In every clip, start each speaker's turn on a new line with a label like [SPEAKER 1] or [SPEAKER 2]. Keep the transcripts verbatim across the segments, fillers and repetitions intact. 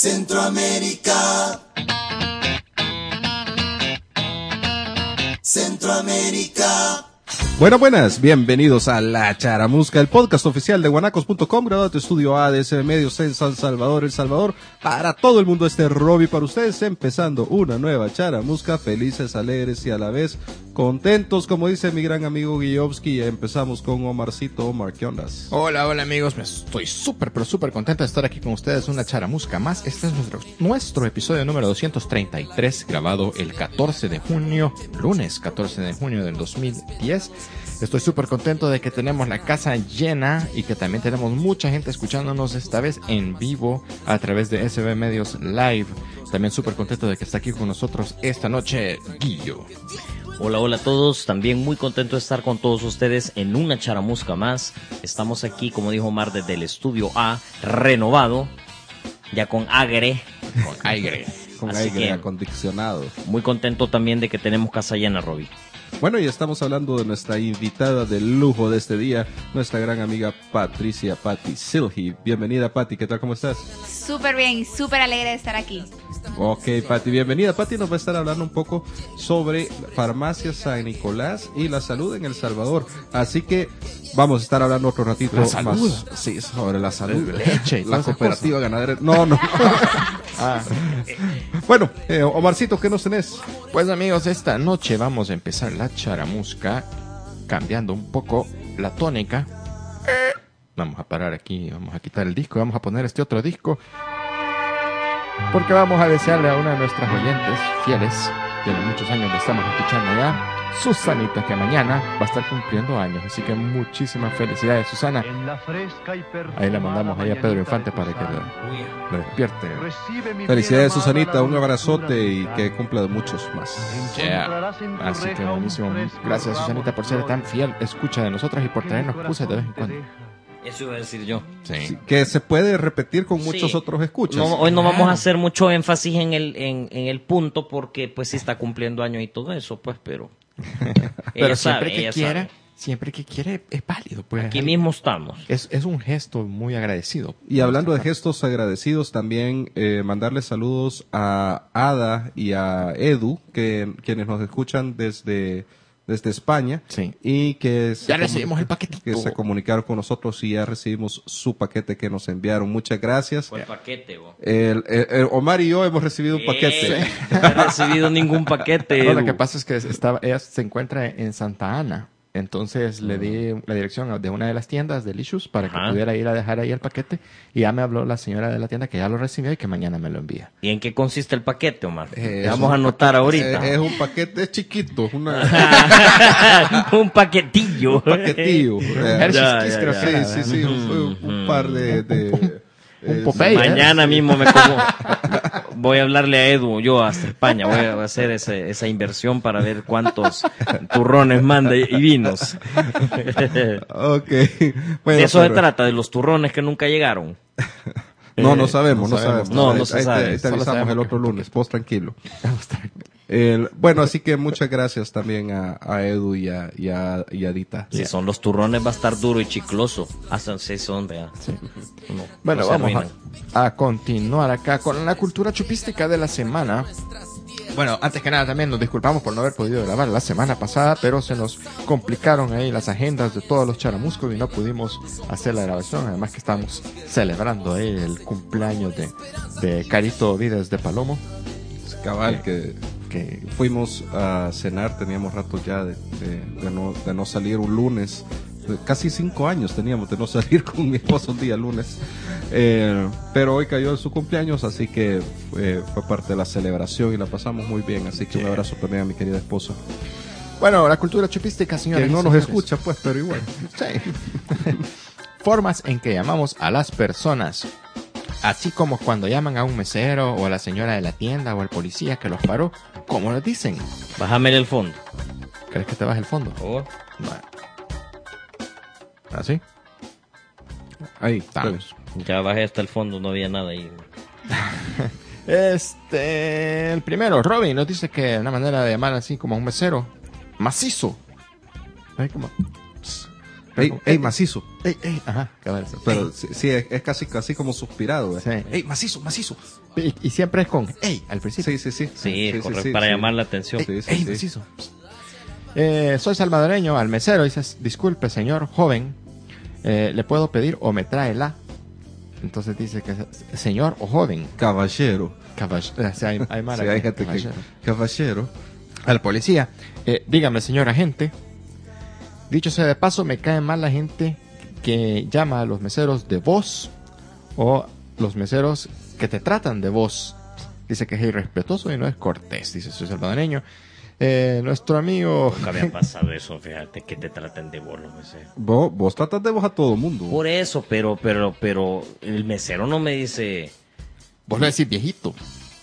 [SPEAKER 1] Centroamérica. Centroamérica.
[SPEAKER 2] Bueno, buenas, bienvenidos a La Charamusca, el podcast oficial de guanacos punto com, grabado de Estudio A de S B Medios en San Salvador, El Salvador. Para todo el mundo este Robbie para ustedes, empezando una nueva Charamusca, felices, alegres y a la vez contentos, como dice mi gran amigo Guillowski. Empezamos con Omarcito. Omar, ¿qué ondas?
[SPEAKER 3] Hola, hola amigos, me estoy súper, pero súper contento de estar aquí con ustedes, una Charamusca más. Este es nuestro, nuestro episodio número doscientos treinta y tres, grabado el catorce de junio, lunes catorce de junio del dos mil diez. Estoy súper contento de que tenemos la casa llena y que también tenemos mucha gente escuchándonos esta vez en vivo a través de S B Medios Live. También súper contento de que está aquí con nosotros esta noche Guillo.
[SPEAKER 4] Hola, hola a todos, también muy contento de estar con todos ustedes en una Charamusca más. Estamos aquí, como dijo Omar, desde el Estudio A, renovado, ya con aire.
[SPEAKER 3] Con aire.
[SPEAKER 2] Con
[SPEAKER 4] Así
[SPEAKER 2] aire
[SPEAKER 4] que,
[SPEAKER 2] acondicionado.
[SPEAKER 4] Muy contento también de que tenemos casa llena, Robbie.
[SPEAKER 2] Bueno, y estamos hablando de nuestra invitada de lujo de este día, nuestra gran amiga Patricia Patti Silhi. Bienvenida, Patti, ¿qué tal? ¿Cómo estás?
[SPEAKER 5] Súper bien y súper alegre de estar aquí.
[SPEAKER 2] Ok, Patti, bienvenida. Patti nos va a estar hablando un poco sobre Farmacia San Nicolás y la salud en El Salvador. Así que vamos a estar hablando otro ratito
[SPEAKER 3] ¿La salud?
[SPEAKER 2] más. Sí, sobre la salud.
[SPEAKER 3] Leche y
[SPEAKER 2] la
[SPEAKER 3] todas esas
[SPEAKER 2] cooperativa ganadera. No, no.
[SPEAKER 3] Ah.
[SPEAKER 2] Bueno, eh, Omarcito, ¿qué nos tenés?
[SPEAKER 3] Pues amigos, esta noche vamos a empezar la Charamusca cambiando un poco la tónica. Vamos a parar aquí, vamos a quitar el disco, vamos a poner este otro disco, porque vamos a desearle a una de nuestras oyentes fieles, tiene muchos años le estamos escuchando ya, Susanita, que mañana va a estar cumpliendo años, así que muchísimas felicidades, Susana. Ahí la mandamos ahí a Pedro Infante para que lo, lo despierte.
[SPEAKER 2] Felicidades, Susanita, un abrazote y que cumpla de muchos más.
[SPEAKER 3] Yeah. Así que buenísimo. Gracias, Susanita, por ser tan fiel escucha de nosotras y por traernos pusas de vez en cuando.
[SPEAKER 4] Eso iba a decir yo.
[SPEAKER 3] Sí.
[SPEAKER 2] Sí, que se puede repetir con muchos
[SPEAKER 4] Sí.
[SPEAKER 2] otros escuchas.
[SPEAKER 4] No, hoy no vamos a hacer mucho énfasis en el, en, en el punto porque pues sí está cumpliendo años y todo eso, pues, pero...
[SPEAKER 3] Pero
[SPEAKER 4] ella
[SPEAKER 3] siempre
[SPEAKER 4] sabe,
[SPEAKER 3] que
[SPEAKER 4] ella
[SPEAKER 3] quiera,
[SPEAKER 4] sabe.
[SPEAKER 3] siempre que quiere es válido. Pues.
[SPEAKER 4] Aquí mismo estamos.
[SPEAKER 3] Es, es un gesto muy agradecido.
[SPEAKER 2] Y hablando de gestos agradecidos, también eh, mandarle saludos a Ada y a Edu, que quienes nos escuchan desde, desde España.
[SPEAKER 3] Sí.
[SPEAKER 2] Y que se
[SPEAKER 3] Ya
[SPEAKER 2] comu-
[SPEAKER 3] recibimos el paquetito.
[SPEAKER 2] que se comunicaron con nosotros y ya recibimos su paquete que nos enviaron. Muchas gracias.
[SPEAKER 4] Fue el paquete, vos.
[SPEAKER 2] El, el- el Omar y yo hemos recibido un paquete.
[SPEAKER 4] Eh, No he recibido ningún paquete.
[SPEAKER 3] No, lo
[SPEAKER 4] Edu.
[SPEAKER 3] que pasa es que estaba, ella se encuentra en Santa Ana. Entonces le di la dirección de una de las tiendas de Licious para que
[SPEAKER 4] Ajá.
[SPEAKER 3] pudiera ir a dejar ahí el paquete. Y ya me habló la señora de la tienda que ya lo recibió y que mañana me lo envía.
[SPEAKER 4] ¿Y en qué consiste el paquete, Omar?
[SPEAKER 2] Eh,
[SPEAKER 4] Te vamos a
[SPEAKER 2] es un
[SPEAKER 4] anotar
[SPEAKER 2] paquete-
[SPEAKER 4] ahorita.
[SPEAKER 2] eh, Es un paquete, es chiquito, es una,
[SPEAKER 4] Un paquetillo.
[SPEAKER 2] un paquetillo. Eh,
[SPEAKER 3] Hershey's
[SPEAKER 4] Ya,
[SPEAKER 3] Kiss,
[SPEAKER 4] ya,
[SPEAKER 3] creo
[SPEAKER 4] ya.
[SPEAKER 3] que era,
[SPEAKER 2] Sí, sí, sí, un, un- un par de... de
[SPEAKER 3] Un
[SPEAKER 2] eh,
[SPEAKER 3] Popeye.
[SPEAKER 4] Mañana mismo me como. Voy a hablarle a Edu, yo hasta España. Voy a hacer ese, esa inversión para ver cuántos turrones manda y, y vinos.
[SPEAKER 2] Ok. Bueno,
[SPEAKER 4] De eso se
[SPEAKER 2] pero-
[SPEAKER 4] trata, de los turrones que nunca llegaron.
[SPEAKER 2] No, no
[SPEAKER 3] Eh,
[SPEAKER 2] sabemos,
[SPEAKER 3] no
[SPEAKER 2] no
[SPEAKER 3] sabemos.
[SPEAKER 2] sabemos.
[SPEAKER 4] No,
[SPEAKER 2] Ahí-
[SPEAKER 4] no se
[SPEAKER 2] ahí te-
[SPEAKER 4] sabe.
[SPEAKER 2] ahí te
[SPEAKER 3] Solo
[SPEAKER 2] avisamos
[SPEAKER 3] sabemos
[SPEAKER 2] el
[SPEAKER 3] que
[SPEAKER 2] otro
[SPEAKER 3] es un
[SPEAKER 2] lunes, vos tranquilo. El, bueno, así que muchas gracias también a, a Edu y a, y a, y a Dita.
[SPEAKER 4] Si son los turrones va a estar duro y chicloso. Hasta si son, vea. No,
[SPEAKER 3] Bueno,
[SPEAKER 4] no se
[SPEAKER 3] vamos
[SPEAKER 4] arruinan.
[SPEAKER 3] a, a continuar acá con la cultura chupística de la semana. Bueno, antes que nada también nos disculpamos por no haber podido grabar la semana pasada, pero se nos complicaron ahí las agendas de todos los charamuscos y no pudimos hacer la grabación. Además que estamos celebrando ahí el cumpleaños de, de Carito Vides de Palomo.
[SPEAKER 2] Cabal, que,
[SPEAKER 3] Que
[SPEAKER 2] fuimos a cenar, teníamos rato ya de, de, de no, de no salir un lunes. Casi cinco años teníamos de no salir con mi esposo un día lunes. Eh, pero hoy cayó su cumpleaños, así que fue, fue parte de la celebración y la pasamos muy bien. Así que un abrazo también a mi querida esposa.
[SPEAKER 3] bueno, la cultura chupística, señores.
[SPEAKER 2] Que no
[SPEAKER 3] y
[SPEAKER 2] nos
[SPEAKER 3] señores.
[SPEAKER 2] escucha, pues, pero igual.
[SPEAKER 3] Sí. Formas en que llamamos a las personas. Así como cuando llaman a un mesero o a la señora de la tienda o al policía que los paró, ¿cómo les dicen?
[SPEAKER 4] Bájame el fondo.
[SPEAKER 3] ¿Crees que te baje el fondo?
[SPEAKER 4] Por favor.
[SPEAKER 3] ¿Así?
[SPEAKER 2] Ahí,
[SPEAKER 3] Estamos.
[SPEAKER 4] Ya bajé hasta el fondo, no había nada ahí.
[SPEAKER 3] Este, el primero, Robin, nos dice que una manera de llamar así como a un mesero, macizo. Ahí como,
[SPEAKER 2] Ey,
[SPEAKER 3] Pero-
[SPEAKER 2] ey, macizo.
[SPEAKER 3] Ey, ey, ajá, cabal.
[SPEAKER 2] Pero sí, sí, es, es casi, casi como suspirado. ¿eh?
[SPEAKER 3] Sí.
[SPEAKER 2] Ey, macizo, macizo.
[SPEAKER 3] Y, y siempre es con ey al principio.
[SPEAKER 2] Sí, sí, sí.
[SPEAKER 4] Sí, correcto, para llamar la atención.
[SPEAKER 2] Sí, sí,
[SPEAKER 3] Ey,
[SPEAKER 2] sí.
[SPEAKER 3] macizo. Eh, soy salvadoreño, al mesero dices, disculpe señor joven, eh, le puedo pedir o me trae la. Entonces dice que es señor o joven.
[SPEAKER 2] Caballero.
[SPEAKER 3] Caballero. O sea, hay, hay, mara
[SPEAKER 2] Sí, hay
[SPEAKER 3] que-
[SPEAKER 2] gente que...
[SPEAKER 3] caballero.
[SPEAKER 2] Caballero.
[SPEAKER 3] Al policía, eh, dígame señor agente, dicho sea de paso, me cae mal la gente que llama a los meseros de vos o los meseros que te tratan de vos. Dice que es irrespetuoso y no es cortés, dice soy salvadoreño. Eh, nuestro amigo...
[SPEAKER 4] Nunca me ha pasado eso, fíjate, que te traten de bolo, mesero.
[SPEAKER 2] Vos, vos tratas de vos a todo mundo.
[SPEAKER 4] Por eso, pero, pero, pero, el mesero no me dice...
[SPEAKER 3] Vos le decís viejito.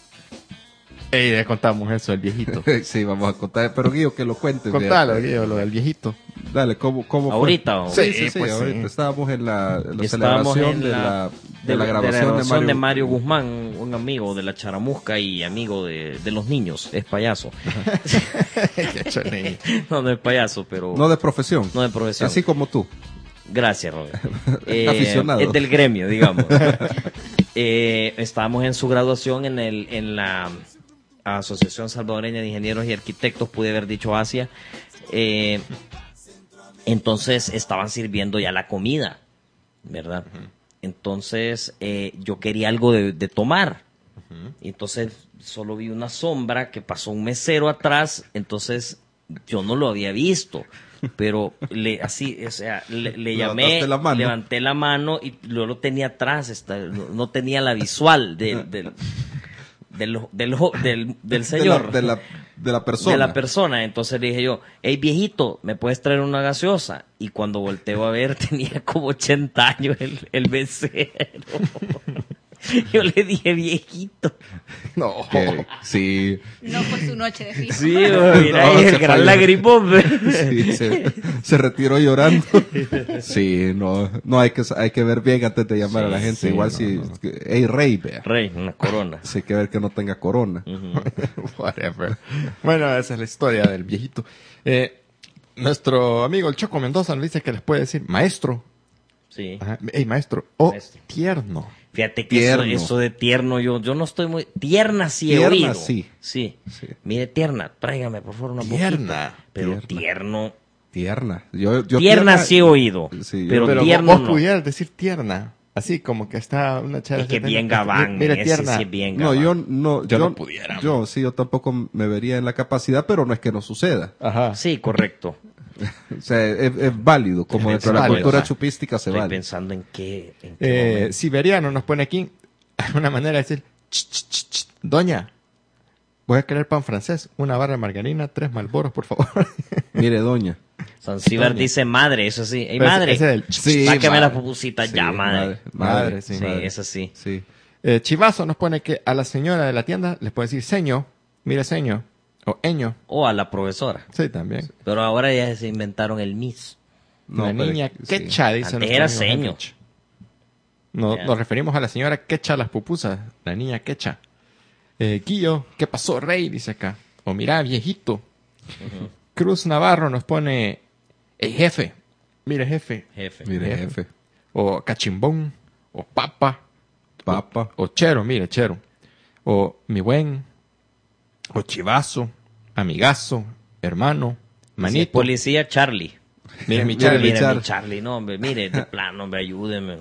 [SPEAKER 3] Ey, ya contamos eso, el viejito.
[SPEAKER 2] Sí, vamos a contar. Pero Guillo, que lo cuentes.
[SPEAKER 3] Contalo,
[SPEAKER 2] fíjate.
[SPEAKER 3] Guillo, lo del viejito.
[SPEAKER 2] Dale, ¿cómo, cómo fue?
[SPEAKER 4] ¿Ahorita o?
[SPEAKER 2] Sí, sí, sí,
[SPEAKER 3] pues,
[SPEAKER 2] ahorita.
[SPEAKER 3] sí.
[SPEAKER 2] Estábamos en la, en la
[SPEAKER 4] Estábamos
[SPEAKER 2] celebración
[SPEAKER 4] en
[SPEAKER 2] de, la, de, la
[SPEAKER 4] de
[SPEAKER 2] grabación de Mario,
[SPEAKER 4] de Mario Guzmán, un amigo de la Charamusca y amigo de, de los niños, es payaso.
[SPEAKER 3] Qué chole.
[SPEAKER 4] No, no es payaso, pero...
[SPEAKER 2] No de profesión.
[SPEAKER 4] no de profesión.
[SPEAKER 2] Así como tú.
[SPEAKER 4] Gracias, Robert. Eh,
[SPEAKER 2] Aficionado.
[SPEAKER 4] Es del gremio, digamos. eh, estábamos en su graduación en, el, en la Asociación Salvadoreña de Ingenieros y Arquitectos, pude haber dicho Asia. Eh, entonces estaban sirviendo ya la comida, ¿verdad? Entonces eh, yo quería algo de, de tomar. Entonces solo vi una sombra que pasó un mesero atrás, entonces yo no lo había visto. Pero le así, o sea, le, le llamé,
[SPEAKER 2] Levantaste la mano.
[SPEAKER 4] levanté la mano y luego lo tenía atrás, está- no, no tenía la visual de- del, del, del, del, del señor.
[SPEAKER 2] De la, de la, de la persona.
[SPEAKER 4] De la persona. Entonces le dije yo, hey viejito, ¿me puedes traer una gaseosa? Y cuando volteo a ver, tenía como ochenta años el, el mesero. Yo le dije viejito.
[SPEAKER 3] No.
[SPEAKER 2] Que- sí.
[SPEAKER 5] No fue su noche de fiesta.
[SPEAKER 4] Sí, güey, mira,
[SPEAKER 2] No,
[SPEAKER 4] ahí
[SPEAKER 2] se
[SPEAKER 4] el gran
[SPEAKER 2] falló.
[SPEAKER 4] lagrimón. güey.
[SPEAKER 2] Sí, se, se retiró llorando. Sí, no, no hay que hay que ver bien antes de llamar
[SPEAKER 4] Sí,
[SPEAKER 2] a la gente.
[SPEAKER 3] sí,
[SPEAKER 2] Igual
[SPEAKER 3] no,
[SPEAKER 2] si,
[SPEAKER 3] no.
[SPEAKER 2] hey Rey, vea.
[SPEAKER 4] Rey, una corona.
[SPEAKER 2] Sí, hay que ver que no tenga corona.
[SPEAKER 3] Whatever. Bueno, esa es la historia del viejito. Eh, nuestro amigo el Choco Mendoza nos dice que les puede decir maestro.
[SPEAKER 4] Sí.
[SPEAKER 3] Ajá. Ey, maestro. O
[SPEAKER 4] Maestro.
[SPEAKER 3] tierno.
[SPEAKER 4] Fíjate que eso,
[SPEAKER 2] Tierno.
[SPEAKER 4] eso de tierno, yo, yo no estoy muy... Tierna sí he
[SPEAKER 2] Tierna,
[SPEAKER 4] oído.
[SPEAKER 2] sí.
[SPEAKER 4] Sí.
[SPEAKER 2] Sí.
[SPEAKER 4] Mire, tierna, tráigame por favor una
[SPEAKER 3] Tierna.
[SPEAKER 4] poquita. Pero
[SPEAKER 2] Tierna.
[SPEAKER 4] tierno...
[SPEAKER 2] Tierna. Yo, yo
[SPEAKER 4] tierna sí he oído.
[SPEAKER 2] Sí, yo-
[SPEAKER 4] pero,
[SPEAKER 3] Pero
[SPEAKER 4] tierno
[SPEAKER 3] vos
[SPEAKER 4] no.
[SPEAKER 3] pudieras decir tierna. Así como que está una chava.
[SPEAKER 4] Es que
[SPEAKER 3] que
[SPEAKER 4] bien
[SPEAKER 3] tenga-
[SPEAKER 4] gabán,
[SPEAKER 3] Mira,
[SPEAKER 4] ese
[SPEAKER 3] tierna.
[SPEAKER 4] sí es bien
[SPEAKER 2] No,
[SPEAKER 4] gabán.
[SPEAKER 2] yo no.
[SPEAKER 3] Yo no pudiera.
[SPEAKER 2] Yo sí, yo tampoco me vería en la capacidad, pero no es que no suceda.
[SPEAKER 3] Ajá.
[SPEAKER 4] Sí, correcto.
[SPEAKER 2] O sea, es, es válido. Como
[SPEAKER 3] Es
[SPEAKER 2] dentro de la
[SPEAKER 3] válido,
[SPEAKER 2] cultura
[SPEAKER 3] ajá.
[SPEAKER 2] chupística se
[SPEAKER 4] Estoy
[SPEAKER 2] vale.
[SPEAKER 4] pensando en qué, en qué
[SPEAKER 3] Eh,
[SPEAKER 4] momento.
[SPEAKER 3] Siberiano nos pone aquí una manera de decir, "Ch, ch, ch, ch, doña, voy a querer pan francés, una barra de margarina, tres malboros, por favor."
[SPEAKER 2] Mire, doña.
[SPEAKER 4] Zanzíbar
[SPEAKER 3] doña.
[SPEAKER 4] dice madre, eso sí. Ey,
[SPEAKER 3] Pero ese-
[SPEAKER 4] madre,
[SPEAKER 3] ese es el ch,
[SPEAKER 2] Sí,
[SPEAKER 4] sáqueme
[SPEAKER 2] madre.
[SPEAKER 4] la pupusita
[SPEAKER 2] Sí,
[SPEAKER 4] ya, madre.
[SPEAKER 2] madre,
[SPEAKER 3] Madre, sí.
[SPEAKER 4] Sí, eso sí.
[SPEAKER 2] Sí.
[SPEAKER 3] Eh, Chivazo nos pone que a la señora de la tienda les puede decir seño, mire seño, o eño.
[SPEAKER 4] O a la profesora.
[SPEAKER 3] Sí, también.
[SPEAKER 4] Pero ahora ya se inventaron el Miss.
[SPEAKER 2] No,
[SPEAKER 3] la
[SPEAKER 2] pero-
[SPEAKER 3] niña
[SPEAKER 2] sí.
[SPEAKER 3] quecha, dice
[SPEAKER 4] Antes
[SPEAKER 3] nuestro
[SPEAKER 4] era
[SPEAKER 3] amigo
[SPEAKER 4] seño.
[SPEAKER 3] Henrich. No,
[SPEAKER 4] Ya.
[SPEAKER 3] Nos referimos a la señora quecha las pupusas, la niña quecha. Eh, Guillo, ¿qué pasó, rey? Dice acá. O mira, viejito. Cruz Navarro nos pone, el jefe, mire jefe.
[SPEAKER 4] Jefe.
[SPEAKER 2] Mire,
[SPEAKER 3] Jefe.
[SPEAKER 2] jefe.
[SPEAKER 3] O cachimbón, o papa,
[SPEAKER 2] Papa.
[SPEAKER 3] o chero, mire, chero. O mi buen, o chivazo, amigazo, hermano,
[SPEAKER 4] Sí,
[SPEAKER 3] manito.
[SPEAKER 4] policía Charlie.
[SPEAKER 3] Mire mi
[SPEAKER 2] Mire,
[SPEAKER 3] Charlie.
[SPEAKER 4] Mire,
[SPEAKER 2] Char-
[SPEAKER 4] mi Charlie, no, hombre, mire, de plano, hombre, ayúdeme.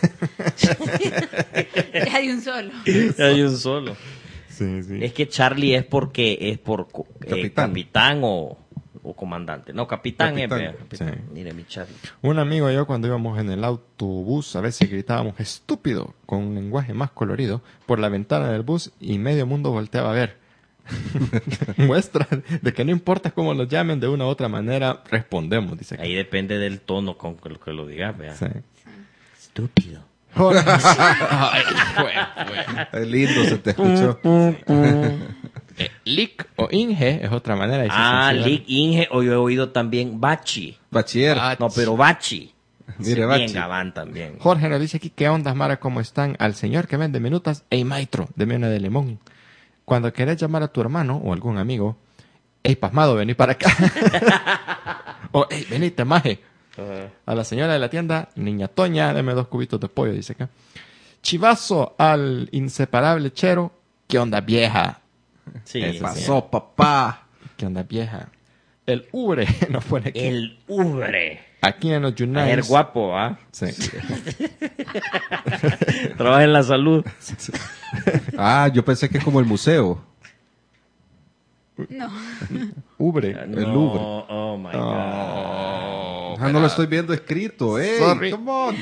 [SPEAKER 5] Ya de un solo.
[SPEAKER 4] Hay un solo.
[SPEAKER 3] Sí, sí.
[SPEAKER 4] Es que Charlie es porque es por co- eh,
[SPEAKER 2] Capitán.
[SPEAKER 4] capitán, o, o comandante. No, capitán, es.
[SPEAKER 2] Capitán,
[SPEAKER 4] vea, capitán.
[SPEAKER 3] sí.
[SPEAKER 4] Mire, mi Charlie.
[SPEAKER 3] Un amigo y yo cuando íbamos en el autobús a veces gritábamos estúpido con un lenguaje más colorido por la ventana del bus y medio mundo volteaba a ver. Muestra de que no importa cómo nos llamen, de una u otra manera respondemos, dice.
[SPEAKER 4] Ahí depende del tono con que lo que lo digas, vea.
[SPEAKER 3] Sí.
[SPEAKER 4] Estúpido.
[SPEAKER 3] Jorge- Ay, fue, fue.
[SPEAKER 2] Ay, lindo se te escuchó.
[SPEAKER 3] Eh, Lick o Inge es otra manera de decir
[SPEAKER 4] Ah,
[SPEAKER 3] sensible.
[SPEAKER 4] Lick, Inge, o yo he oído también Bachi.
[SPEAKER 2] Bachiller.
[SPEAKER 3] Ah,
[SPEAKER 4] No, pero Bachi.
[SPEAKER 2] Mire,
[SPEAKER 4] Sí, bien
[SPEAKER 2] Bachi.
[SPEAKER 4] gabán también.
[SPEAKER 3] Jorge nos dice aquí, ¿qué onda, Mara? ¿Cómo están? Al señor que vende minutas, ey, maestro, deme una de limón. Cuando querés llamar a tu hermano o algún amigo, ey, pasmado, vení para acá. O, ey, venite, maje.
[SPEAKER 4] Ajá.
[SPEAKER 3] A la señora de la tienda, niña Toña, deme dos cubitos de pollo, dice acá. Chivazo al inseparable Chero, ¿qué onda vieja?
[SPEAKER 4] Sí,
[SPEAKER 3] Eso
[SPEAKER 2] ¿Qué
[SPEAKER 3] sí.
[SPEAKER 2] pasó, papá?
[SPEAKER 3] ¿Qué onda vieja? El Ubre nos pone aquí.
[SPEAKER 4] El Ubre.
[SPEAKER 3] Aquí en los
[SPEAKER 4] Ayer
[SPEAKER 3] United.
[SPEAKER 4] guapo, ¿ah?
[SPEAKER 3] Sí.
[SPEAKER 4] Trabaja en la salud.
[SPEAKER 2] Ah, yo pensé que es como el museo.
[SPEAKER 5] No.
[SPEAKER 3] Ubre.
[SPEAKER 2] El
[SPEAKER 4] No,
[SPEAKER 2] Ubre.
[SPEAKER 4] Oh my God.
[SPEAKER 3] Oh,
[SPEAKER 2] Ah, no lo estoy viendo escrito. ¡Ey!
[SPEAKER 3] Sorry.
[SPEAKER 2] Come on.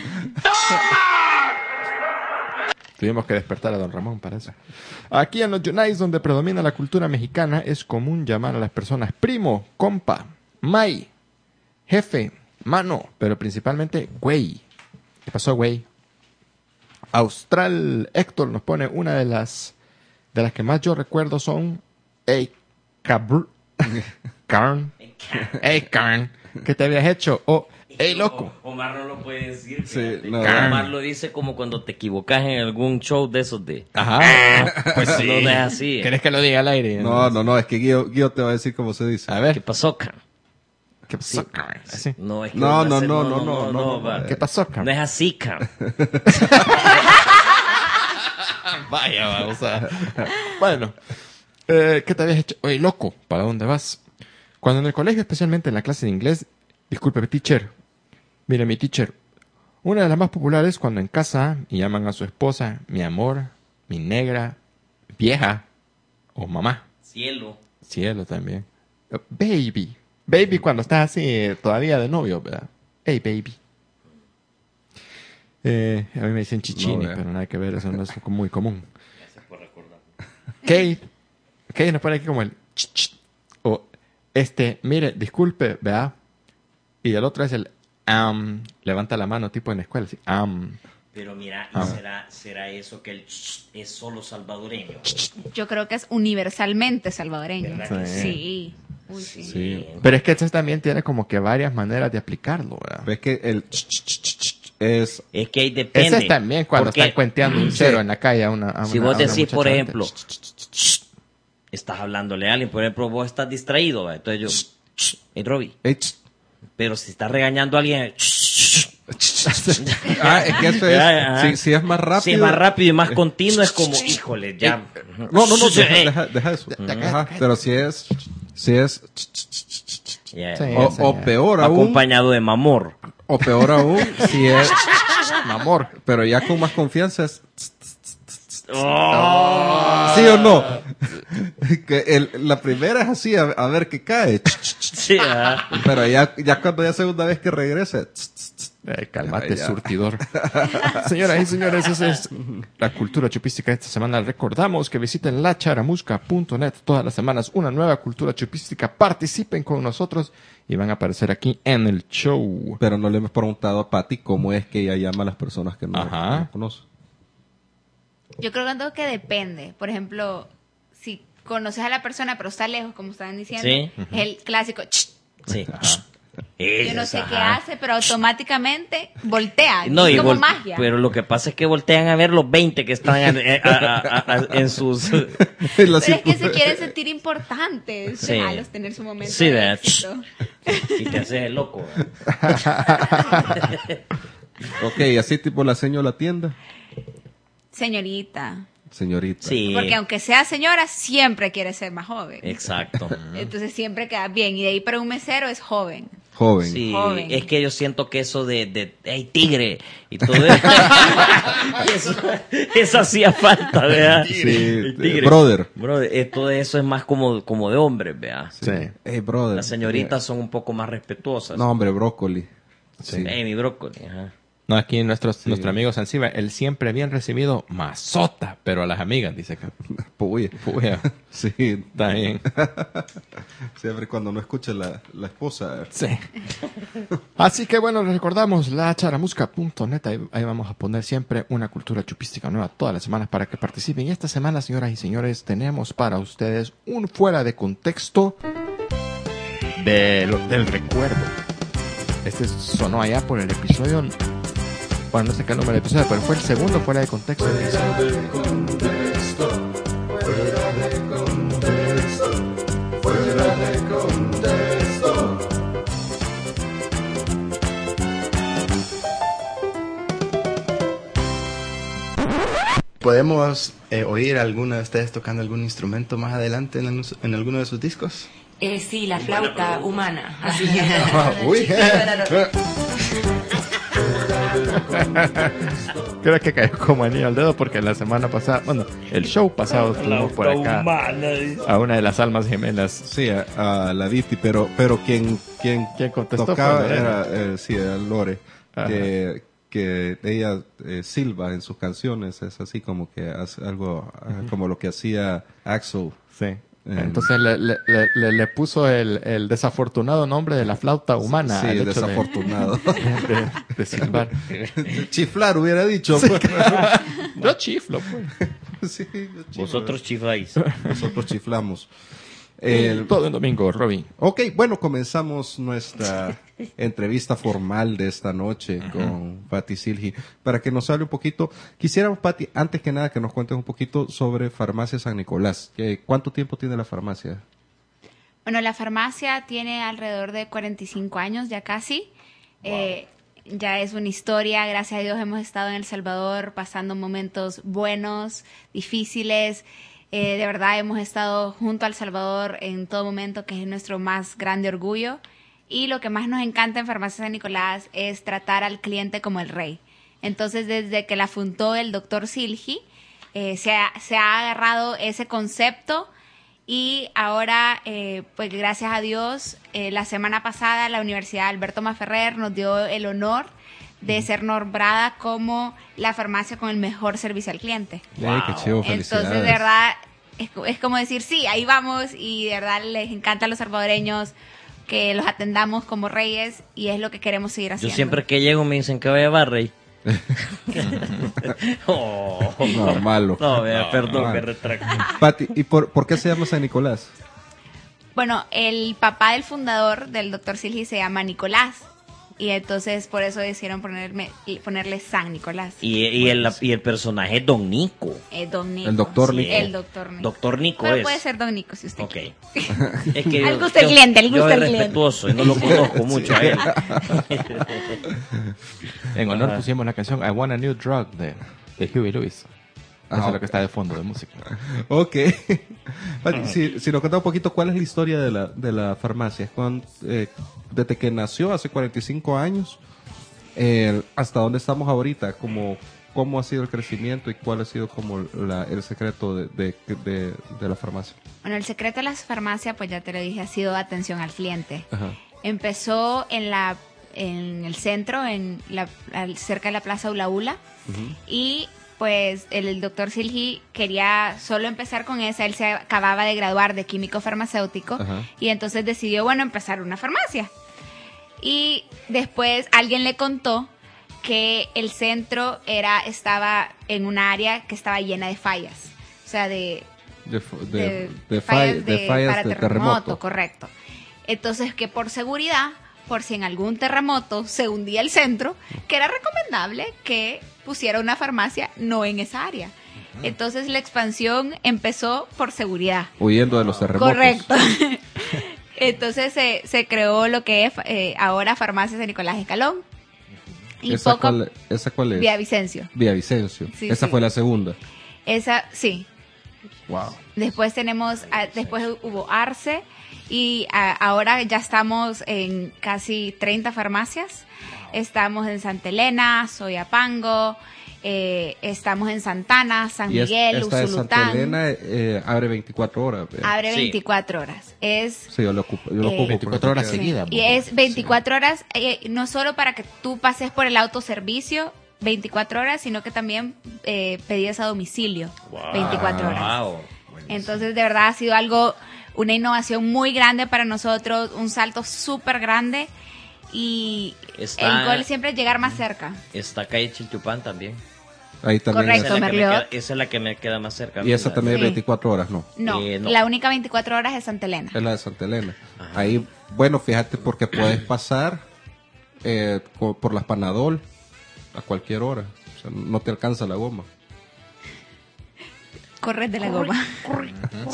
[SPEAKER 3] Tuvimos que despertar a don Ramón para eso. Aquí en los United, donde predomina la cultura mexicana, es común llamar a las personas primo, compa, may, jefe, mano, pero principalmente güey. ¿Qué pasó, güey? Austral Héctor nos pone una de las de las que más yo recuerdo son Ey, cabr, Carn, Ey, Carn, ¿qué te habías hecho? O Ey, loco.
[SPEAKER 4] Omar no lo puede decir.
[SPEAKER 2] Sí,
[SPEAKER 4] fíjate.
[SPEAKER 2] no.
[SPEAKER 4] Omar lo dice como cuando te equivocas en algún show de esos de...
[SPEAKER 3] Ajá. Pues sí.
[SPEAKER 4] No, no es así.
[SPEAKER 3] ¿Querés que lo diga al aire?
[SPEAKER 2] No, no, no, es que Guido, Guido te va a decir cómo se dice.
[SPEAKER 3] A
[SPEAKER 4] ¿Qué
[SPEAKER 3] ver,
[SPEAKER 4] pasó, Carn?
[SPEAKER 3] ¿qué pasó, Carn? Así.
[SPEAKER 4] No, es que
[SPEAKER 2] No,
[SPEAKER 4] va a
[SPEAKER 2] no,
[SPEAKER 4] ser-
[SPEAKER 2] no, no, no, no,
[SPEAKER 4] va.
[SPEAKER 3] ¿Qué pasó, Carn?
[SPEAKER 4] No es así, Carn.
[SPEAKER 3] Vaya, vamos a... Bueno, eh, ¿qué te habías hecho? Oye, loco, ¿para dónde vas? Cuando en el colegio, especialmente en la clase de inglés, disculpe, teacher, mire, mi teacher, una de las más populares cuando en casa llaman a su esposa mi amor, mi negra, vieja o mamá.
[SPEAKER 4] Cielo.
[SPEAKER 3] Cielo también. Uh, Baby. Baby cuando estás así eh, todavía de novio, ¿verdad? Hey, baby. Eh, a mí me dicen chichini,
[SPEAKER 2] No, vea.
[SPEAKER 3] pero nada que ver, eso no es muy común. Kate. Kate nos pone aquí como el ch, ch, o este, mire, disculpe, ¿verdad? Y el otro es el am, levanta la mano tipo en la escuela, así, am.
[SPEAKER 4] Pero mira, ¿y
[SPEAKER 3] Ah.
[SPEAKER 4] será, será eso que el ch es solo salvadoreño?
[SPEAKER 5] Yo creo que es universalmente salvadoreño.
[SPEAKER 4] ¿Verdad
[SPEAKER 3] que
[SPEAKER 5] Sí.
[SPEAKER 3] sí?
[SPEAKER 5] Uy, sí.
[SPEAKER 2] Sí.
[SPEAKER 3] Pero es que este también tiene como que varias maneras de aplicarlo, ¿verdad?
[SPEAKER 2] Ves que el ch, ch, ch, ch, ch es...
[SPEAKER 4] Es que ahí depende.
[SPEAKER 3] Ese es también cuando
[SPEAKER 4] Porque
[SPEAKER 3] están cuenteando un cero en la calle a una a
[SPEAKER 4] si
[SPEAKER 3] una-
[SPEAKER 4] vos
[SPEAKER 3] a una
[SPEAKER 4] decís, por
[SPEAKER 3] muchacha,
[SPEAKER 4] ejemplo,
[SPEAKER 3] ch, ch, ch, ch,
[SPEAKER 4] estás hablándole a alguien, por ejemplo, vos estás distraído, ¿va? Entonces yo, hey, Robbie,
[SPEAKER 2] eh, ch,
[SPEAKER 4] pero si estás regañando a alguien,
[SPEAKER 2] Ah, es que eso es...
[SPEAKER 4] Ya, ya.
[SPEAKER 2] Si, si es más rápido...
[SPEAKER 4] si es más rápido y más continuo, es como, híjole, ya.
[SPEAKER 2] No, no, no, deja,
[SPEAKER 4] Eh,
[SPEAKER 2] deja, deja eso. Ajá, pero si es... Si es...
[SPEAKER 4] ya.
[SPEAKER 3] Sí.
[SPEAKER 2] O, o peor aún...
[SPEAKER 4] Acompañado de mamor.
[SPEAKER 2] O peor aún, si es...
[SPEAKER 3] Mi amor.
[SPEAKER 2] Pero ya con más confianza es...
[SPEAKER 4] Oh.
[SPEAKER 2] ¿Sí o no? Que el, la primera es así, a, a ver qué cae.
[SPEAKER 4] Sí, ajá.
[SPEAKER 2] Pero ya, ya cuando ya segunda vez que regrese...
[SPEAKER 3] Eh, calmate,
[SPEAKER 2] Ya, ya.
[SPEAKER 3] surtidor. Señoras y señores, esa es la cultura chupística de esta semana. Recordamos que visiten la charamusca punto net todas las semanas. Una nueva cultura chupística. Participen con nosotros y van a aparecer aquí en el show.
[SPEAKER 2] Pero no le hemos preguntado a Patty cómo es que ella llama a las personas que no,
[SPEAKER 3] Ajá.
[SPEAKER 2] no conoce.
[SPEAKER 5] Yo creo que ando que depende. Por ejemplo, si conoces a la persona pero está lejos, como estaban diciendo,
[SPEAKER 4] Sí.
[SPEAKER 5] es el clásico. "Ch".
[SPEAKER 4] Sí.
[SPEAKER 5] Yo no sé
[SPEAKER 4] Ajá.
[SPEAKER 5] qué hace, pero automáticamente voltea.
[SPEAKER 4] No,
[SPEAKER 5] es
[SPEAKER 4] y
[SPEAKER 5] como
[SPEAKER 4] vol-
[SPEAKER 5] magia.
[SPEAKER 4] pero lo que pasa es que voltean a ver los veinte que están en, eh, a- a- a- en sus...
[SPEAKER 2] La
[SPEAKER 5] Pero es que
[SPEAKER 2] circun-
[SPEAKER 5] se quieren sentir importantes.
[SPEAKER 4] Sí.
[SPEAKER 5] Déjalos tener su momento
[SPEAKER 4] Sí,
[SPEAKER 5] de
[SPEAKER 4] de-
[SPEAKER 5] éxito.
[SPEAKER 4] y te haces el loco. ¿verdad?
[SPEAKER 2] Ok, así tipo la seño la tienda.
[SPEAKER 5] Señorita.
[SPEAKER 2] Señorita.
[SPEAKER 4] Sí,
[SPEAKER 5] Porque aunque sea señora, siempre quiere ser más joven.
[SPEAKER 4] exacto.
[SPEAKER 5] Entonces siempre queda bien. Y de ahí para un mesero es joven.
[SPEAKER 2] Joven.
[SPEAKER 4] Sí,
[SPEAKER 5] Joven.
[SPEAKER 4] es que yo siento que eso de, de hey, tigre y todo eso, eso, eso hacía falta, ¿verdad?
[SPEAKER 2] Sí,
[SPEAKER 4] El tigre.
[SPEAKER 2] brother.
[SPEAKER 4] Bro, eh, todo eso es más como, como de hombres, ¿verdad?
[SPEAKER 3] Sí.
[SPEAKER 2] Hey, brother.
[SPEAKER 4] Las señoritas son un poco más respetuosas.
[SPEAKER 2] No, hombre, brócoli. Sí.
[SPEAKER 4] Hey, mi brócoli, ajá.
[SPEAKER 3] No, aquí nuestros, nuestro amigo Zanziba, él siempre bien recibido mazota, pero a las amigas, dice que.
[SPEAKER 2] Puya.
[SPEAKER 3] Puya,
[SPEAKER 2] Sí.
[SPEAKER 3] está bien.
[SPEAKER 2] Siempre cuando no escuche la, la esposa.
[SPEAKER 3] Sí. Así que bueno, les recordamos la charamusca punto net. Ahí, ahí vamos a poner siempre una cultura chupística nueva todas las semanas para que participen. Y esta semana, señoras y señores, tenemos para ustedes un fuera de contexto de lo- del recuerdo. Este sonó allá por el episodio. Bueno, no sé qué número del episodio, pero fue el segundo fuera de contexto.
[SPEAKER 6] ¿Podemos eh, oír a alguno de ustedes tocando algún instrumento más adelante en, el- en alguno de sus discos?
[SPEAKER 7] Eh, sí, la flauta humana. Así
[SPEAKER 6] Uy.
[SPEAKER 3] Creo que cayó como anillo al dedo porque la semana pasada, bueno, el show pasado estuvimos por acá a una de las almas gemelas.
[SPEAKER 2] Sí, a, a la Diti, pero, pero quien, quien
[SPEAKER 3] ¿Quién contestó?
[SPEAKER 2] tocaba
[SPEAKER 3] Fue Lorena.
[SPEAKER 2] era, eh, sí, era Lore,
[SPEAKER 3] Ajá.
[SPEAKER 2] que, que ella eh, silba en sus canciones, es así como que hace algo ah, como lo que hacía Axel.
[SPEAKER 3] Sí. Entonces le, le, le, le puso el, el desafortunado nombre de la flauta humana.
[SPEAKER 2] Sí,
[SPEAKER 3] al hecho de-
[SPEAKER 2] desafortunado.
[SPEAKER 3] De, de silbar.
[SPEAKER 2] Chiflar hubiera dicho.
[SPEAKER 3] Yo chiflo, pues.
[SPEAKER 2] Sí, yo chiflo.
[SPEAKER 4] Vosotros chifláis.
[SPEAKER 2] Nosotros chiflamos. El-
[SPEAKER 3] Todo el domingo, Robin.
[SPEAKER 2] Ok, bueno, comenzamos nuestra entrevista formal de esta noche con Patti Silgi. Para que nos hable un poquito, quisiéramos, Patti, antes que nada, que nos cuentes un poquito sobre Farmacia San Nicolás. ¿Qué- ¿Cuánto tiempo tiene la farmacia?
[SPEAKER 5] Bueno, la farmacia tiene alrededor de cuarenta y cinco años, ya casi. Eh, ya es una historia, gracias a Dios hemos estado en El Salvador pasando momentos buenos, difíciles. Eh, de verdad hemos estado junto a El Salvador en todo momento, que es nuestro más grande orgullo. Y lo que más nos encanta en Farmacia San Nicolás es tratar al cliente como el rey. Entonces, desde que la fundó el doctor Silgi, eh, se, ha, se ha agarrado ese concepto y ahora, eh, pues gracias a Dios, eh, la semana pasada la Universidad Alberto Maferrer nos dio el honor de ser nombrada como la farmacia con el mejor servicio al cliente.
[SPEAKER 2] Ay, qué chido, felicidades.
[SPEAKER 5] Entonces, de verdad, es, es como decir, sí, ahí vamos, y de verdad les encanta a los salvadoreños que los atendamos como reyes, y es lo que queremos seguir haciendo.
[SPEAKER 4] Yo siempre que llego me dicen que voy a llevar, rey. oh,
[SPEAKER 2] No, malo.
[SPEAKER 4] No, vea, perdón,
[SPEAKER 2] malo.
[SPEAKER 4] me retracto.
[SPEAKER 2] Patti, ¿y por, por qué se llama San Nicolás?
[SPEAKER 5] Bueno, el papá del fundador del doctor Silgi se llama Nicolás, y entonces por eso decidieron ponerme, ponerle San Nicolás.
[SPEAKER 4] Y, y, el, y el personaje es Don Nico.
[SPEAKER 5] Eh, Don Nico.
[SPEAKER 2] El doctor
[SPEAKER 5] Sí,
[SPEAKER 2] Nico.
[SPEAKER 5] El doctor Nico.
[SPEAKER 4] Doctor Nico
[SPEAKER 5] Pero
[SPEAKER 4] es.
[SPEAKER 5] puede ser Don Nico si usted
[SPEAKER 4] Ok.
[SPEAKER 5] quiere.
[SPEAKER 4] Es que
[SPEAKER 5] Al
[SPEAKER 4] yo-
[SPEAKER 5] gusto del
[SPEAKER 4] yo-
[SPEAKER 5] cliente, al gusto
[SPEAKER 4] yo
[SPEAKER 5] del
[SPEAKER 4] es
[SPEAKER 5] cliente.
[SPEAKER 4] respetuoso y no lo conozco mucho a él.
[SPEAKER 3] En honor
[SPEAKER 4] Ajá.
[SPEAKER 3] pusimos la canción I Want a New Drug de, de Huey Lewis.
[SPEAKER 2] Ah,
[SPEAKER 3] Eso es
[SPEAKER 2] ok.
[SPEAKER 3] lo que está de fondo de música.
[SPEAKER 2] Ok. Patti, si, si nos cuenta un poquito, ¿cuál es la historia de la, de la farmacia? Cuán- eh, desde que nació hace cuarenta y cinco años, eh, ¿hasta dónde estamos ahorita? ¿Cómo, ¿Cómo ha sido el crecimiento y cuál ha sido como la- el secreto de, de, de- de la farmacia?
[SPEAKER 5] Bueno, el secreto de la farmacia, pues ya te lo dije, ha sido atención al cliente.
[SPEAKER 2] Ajá.
[SPEAKER 5] Empezó en la en el centro, en la, al- cerca de la Plaza Ula Ula, y pues el, el doctor Silgi quería solo empezar con esa. Él se acababa de graduar de químico farmacéutico,
[SPEAKER 2] Ajá.
[SPEAKER 5] y entonces decidió, bueno, empezar una farmacia. Y después alguien le contó que el centro era estaba en un área que estaba llena de fallas, o sea, de
[SPEAKER 2] De, f- de,
[SPEAKER 5] de,
[SPEAKER 2] de
[SPEAKER 5] fallas,
[SPEAKER 2] fall- de
[SPEAKER 5] de-
[SPEAKER 2] fallas
[SPEAKER 5] para
[SPEAKER 2] de
[SPEAKER 5] terremoto,
[SPEAKER 2] terremoto.
[SPEAKER 5] correcto. Entonces, que por seguridad, por si en algún terremoto se hundía el centro, que era recomendable que pusiera una farmacia no en esa área. Entonces, la expansión empezó por seguridad.
[SPEAKER 2] Huyendo de los terremotos.
[SPEAKER 5] Correcto. Entonces, se, se creó lo que es eh, ahora Farmacia San Nicolás Escalón. Y
[SPEAKER 2] ¿Esa,
[SPEAKER 5] poco
[SPEAKER 2] cuál, ¿Esa cuál es?
[SPEAKER 5] Vía Vicencio.
[SPEAKER 2] Villavicencio.
[SPEAKER 5] Sí,
[SPEAKER 2] Esa
[SPEAKER 5] sí.
[SPEAKER 2] fue la segunda.
[SPEAKER 5] Esa, sí.
[SPEAKER 2] Wow.
[SPEAKER 5] Después tenemos, ah, después hubo Arce, y ah, ahora ya estamos en casi treinta farmacias. Estamos en Santa Elena, Soyapango, eh, estamos en Santana, San
[SPEAKER 2] Y es-
[SPEAKER 5] Miguel,
[SPEAKER 2] esta de Santa
[SPEAKER 5] Usulután.
[SPEAKER 2] Elena eh, abre veinticuatro horas. eh.
[SPEAKER 5] Abre
[SPEAKER 4] Sí.
[SPEAKER 5] veinticuatro horas. Es
[SPEAKER 2] Sí, yo lo ocupo. Yo lo
[SPEAKER 5] Eh,
[SPEAKER 2] ocupo
[SPEAKER 3] veinticuatro
[SPEAKER 2] porque-
[SPEAKER 3] horas
[SPEAKER 5] sí.
[SPEAKER 3] seguidas.
[SPEAKER 5] Y es veinticuatro horas, eh, no solo para que tú pases por el autoservicio veinticuatro horas, sino que también eh, pedías a domicilio veinticuatro horas.
[SPEAKER 4] Wow.
[SPEAKER 5] Entonces, de verdad ha sido algo, una innovación muy grande para nosotros, un salto súper grande, y
[SPEAKER 4] Está-
[SPEAKER 5] el gol siempre es llegar más cerca.
[SPEAKER 4] Está calle Chiltupán también.
[SPEAKER 2] Ahí también.
[SPEAKER 5] Correcto.
[SPEAKER 4] Esa es, la que me
[SPEAKER 5] Merliot.
[SPEAKER 4] queda, esa es la que me queda más cerca.
[SPEAKER 2] Y esa
[SPEAKER 4] La-
[SPEAKER 2] también es
[SPEAKER 5] Sí.
[SPEAKER 2] veinticuatro horas, ¿no?
[SPEAKER 5] No,
[SPEAKER 4] Eh, no.
[SPEAKER 5] la única veinticuatro horas es Santa Elena.
[SPEAKER 2] Es la de Santa Elena.
[SPEAKER 4] Ajá.
[SPEAKER 2] Ahí, bueno, fíjate, porque puedes pasar eh, co- por las Panadol a cualquier hora. O sea, no te alcanza la goma.
[SPEAKER 5] Corres de la goma.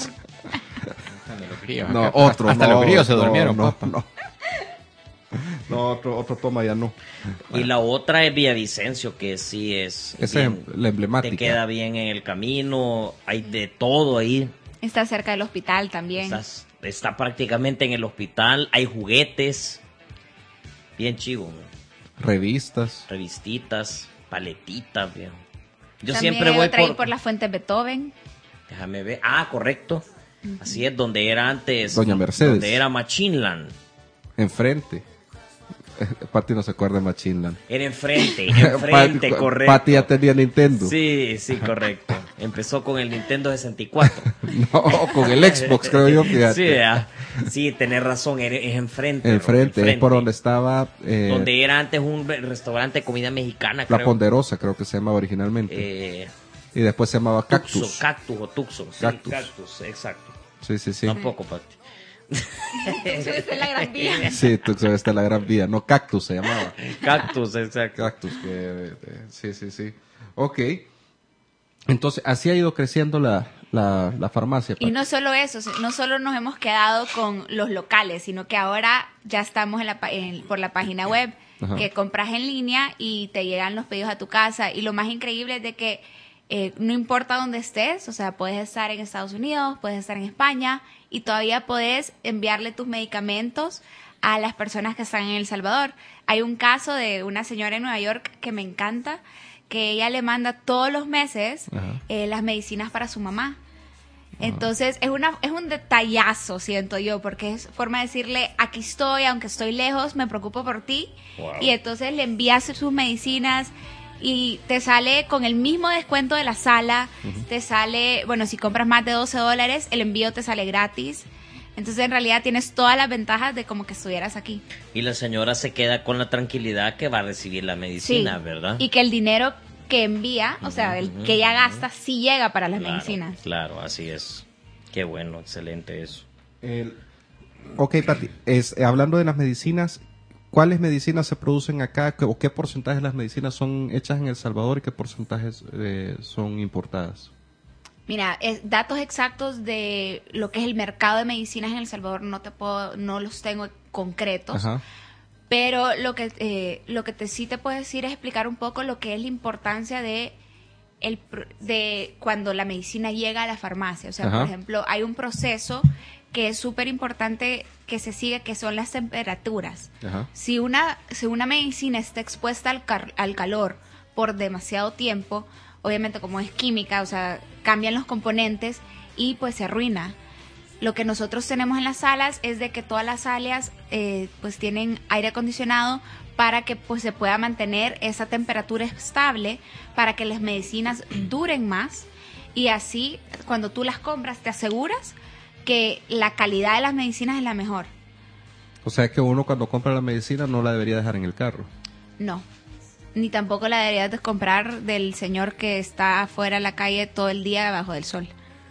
[SPEAKER 2] No, otro.
[SPEAKER 3] Hasta
[SPEAKER 2] no,
[SPEAKER 3] los grillos se
[SPEAKER 2] no,
[SPEAKER 3] durmieron,
[SPEAKER 2] no,
[SPEAKER 3] papá.
[SPEAKER 2] no. No, otro, otro toma ya no.
[SPEAKER 4] Y la otra es Villavicencio, que sí es...
[SPEAKER 2] Esa
[SPEAKER 4] bien-
[SPEAKER 2] es la emblemática.
[SPEAKER 4] Te queda bien en el camino, hay de todo ahí.
[SPEAKER 5] Está cerca del hospital también.
[SPEAKER 4] Estás- está prácticamente en el hospital, hay juguetes. Bien chivo, ¿no?
[SPEAKER 2] Revistas.
[SPEAKER 4] Revistitas, paletitas, viejo. Yo
[SPEAKER 5] También
[SPEAKER 4] siempre
[SPEAKER 5] hay
[SPEAKER 4] voy
[SPEAKER 5] otra ahí
[SPEAKER 4] por...
[SPEAKER 5] por la Fuente Beethoven.
[SPEAKER 4] Déjame ver. Ah, correcto. Así es, donde era antes...
[SPEAKER 2] Doña Mercedes.
[SPEAKER 4] Donde era Machinland.
[SPEAKER 2] Enfrente. Pati no se acuerda de Machinland.
[SPEAKER 4] Era enfrente, enfrente,
[SPEAKER 2] Pati-
[SPEAKER 4] correcto.
[SPEAKER 2] Pati ya tenía Nintendo.
[SPEAKER 4] Sí, sí, correcto. Empezó con el Nintendo sesenta y cuatro.
[SPEAKER 2] No, con el Xbox, creo yo. Fíjate.
[SPEAKER 4] Sí, ah, sí, tenés razón, era- es enfrente.
[SPEAKER 2] Enfrente,
[SPEAKER 4] Ro-
[SPEAKER 2] es por donde estaba eh,
[SPEAKER 4] Donde era antes un re- restaurante de comida mexicana,
[SPEAKER 2] La
[SPEAKER 4] creo.
[SPEAKER 2] Ponderosa, creo que se llamaba originalmente.
[SPEAKER 4] Eh,
[SPEAKER 2] Y después se llamaba
[SPEAKER 4] Tuxo,
[SPEAKER 2] Cactus.
[SPEAKER 4] Cactus o Tuxo. Sí,
[SPEAKER 2] Cactus.
[SPEAKER 4] Cactus, exacto.
[SPEAKER 2] Sí, sí, sí.
[SPEAKER 4] Tampoco, Pati.
[SPEAKER 5] Esa es la gran vía.
[SPEAKER 2] Sí, Tuxo está en la Gran Vía. No, Cactus se llamaba.
[SPEAKER 4] Cactus, exacto.
[SPEAKER 2] Cactus, que... eh, sí, sí, sí. Ok. Entonces, así ha ido creciendo la, la, la farmacia.
[SPEAKER 5] Y
[SPEAKER 2] Pati.
[SPEAKER 5] no solo eso, no solo nos hemos quedado con los locales, sino que ahora ya estamos en la, pa- en- por la página web,
[SPEAKER 2] Ajá.
[SPEAKER 5] que compras en línea y te llegan los pedidos a tu casa. Y lo más increíble es de que eh, no importa dónde estés, o sea, puedes estar en Estados Unidos, puedes estar en España y todavía puedes enviarle tus medicamentos a las personas que están en El Salvador. Hay un caso de una señora en Nueva York que me encanta, que ella le manda todos los meses
[SPEAKER 2] Ajá.
[SPEAKER 5] eh, las medicinas para su mamá. Entonces es una es un detallazo, siento yo, porque es forma de decirle, aquí estoy, aunque estoy lejos, me preocupo por ti.
[SPEAKER 4] Wow.
[SPEAKER 5] Y entonces le envías sus medicinas y te sale con el mismo descuento de la sala, te sale, bueno, si compras más de doce dólares, el envío te sale gratis. Entonces en realidad tienes todas las ventajas de como que estuvieras aquí.
[SPEAKER 4] Y la señora se queda con la tranquilidad que va a recibir la medicina, ¿verdad?
[SPEAKER 5] Y que el dinero que envía, o sea, el que ella gasta, sí llega para las
[SPEAKER 4] Claro,
[SPEAKER 5] medicinas.
[SPEAKER 4] Claro, así es. Qué bueno, excelente eso.
[SPEAKER 2] El- Ok, Pati, es, eh, hablando de las medicinas, ¿cuáles medicinas se producen acá? ¿Qué- ¿O qué porcentaje de las medicinas son hechas en El Salvador y qué porcentajes eh, son importadas?
[SPEAKER 5] Mira, es- datos exactos de lo que es el mercado de medicinas en El Salvador no te puedo, no los tengo concretos,
[SPEAKER 2] Ajá.
[SPEAKER 5] pero lo que eh, lo que te sí te puedo decir es explicar un poco lo que es la importancia de el pr- de cuando la medicina llega a la farmacia. O sea,
[SPEAKER 2] Ajá.
[SPEAKER 5] por ejemplo, hay un proceso que es súper importante que se sigue, que son las temperaturas.
[SPEAKER 2] Ajá.
[SPEAKER 5] Si una, si una medicina está expuesta al, car- al calor por demasiado tiempo, obviamente como es química, o sea, cambian los componentes y pues se arruina. Lo que nosotros tenemos en las salas es de que todas las salas eh, pues tienen aire acondicionado para que pues se pueda mantener esa temperatura estable, para que las medicinas duren más y así cuando tú las compras te aseguras que la calidad de las medicinas es la mejor.
[SPEAKER 2] O sea que uno cuando compra la medicina no la debería dejar en el carro.
[SPEAKER 5] No, ni tampoco la deberías de comprar del señor que está afuera en la calle todo el día debajo del sol.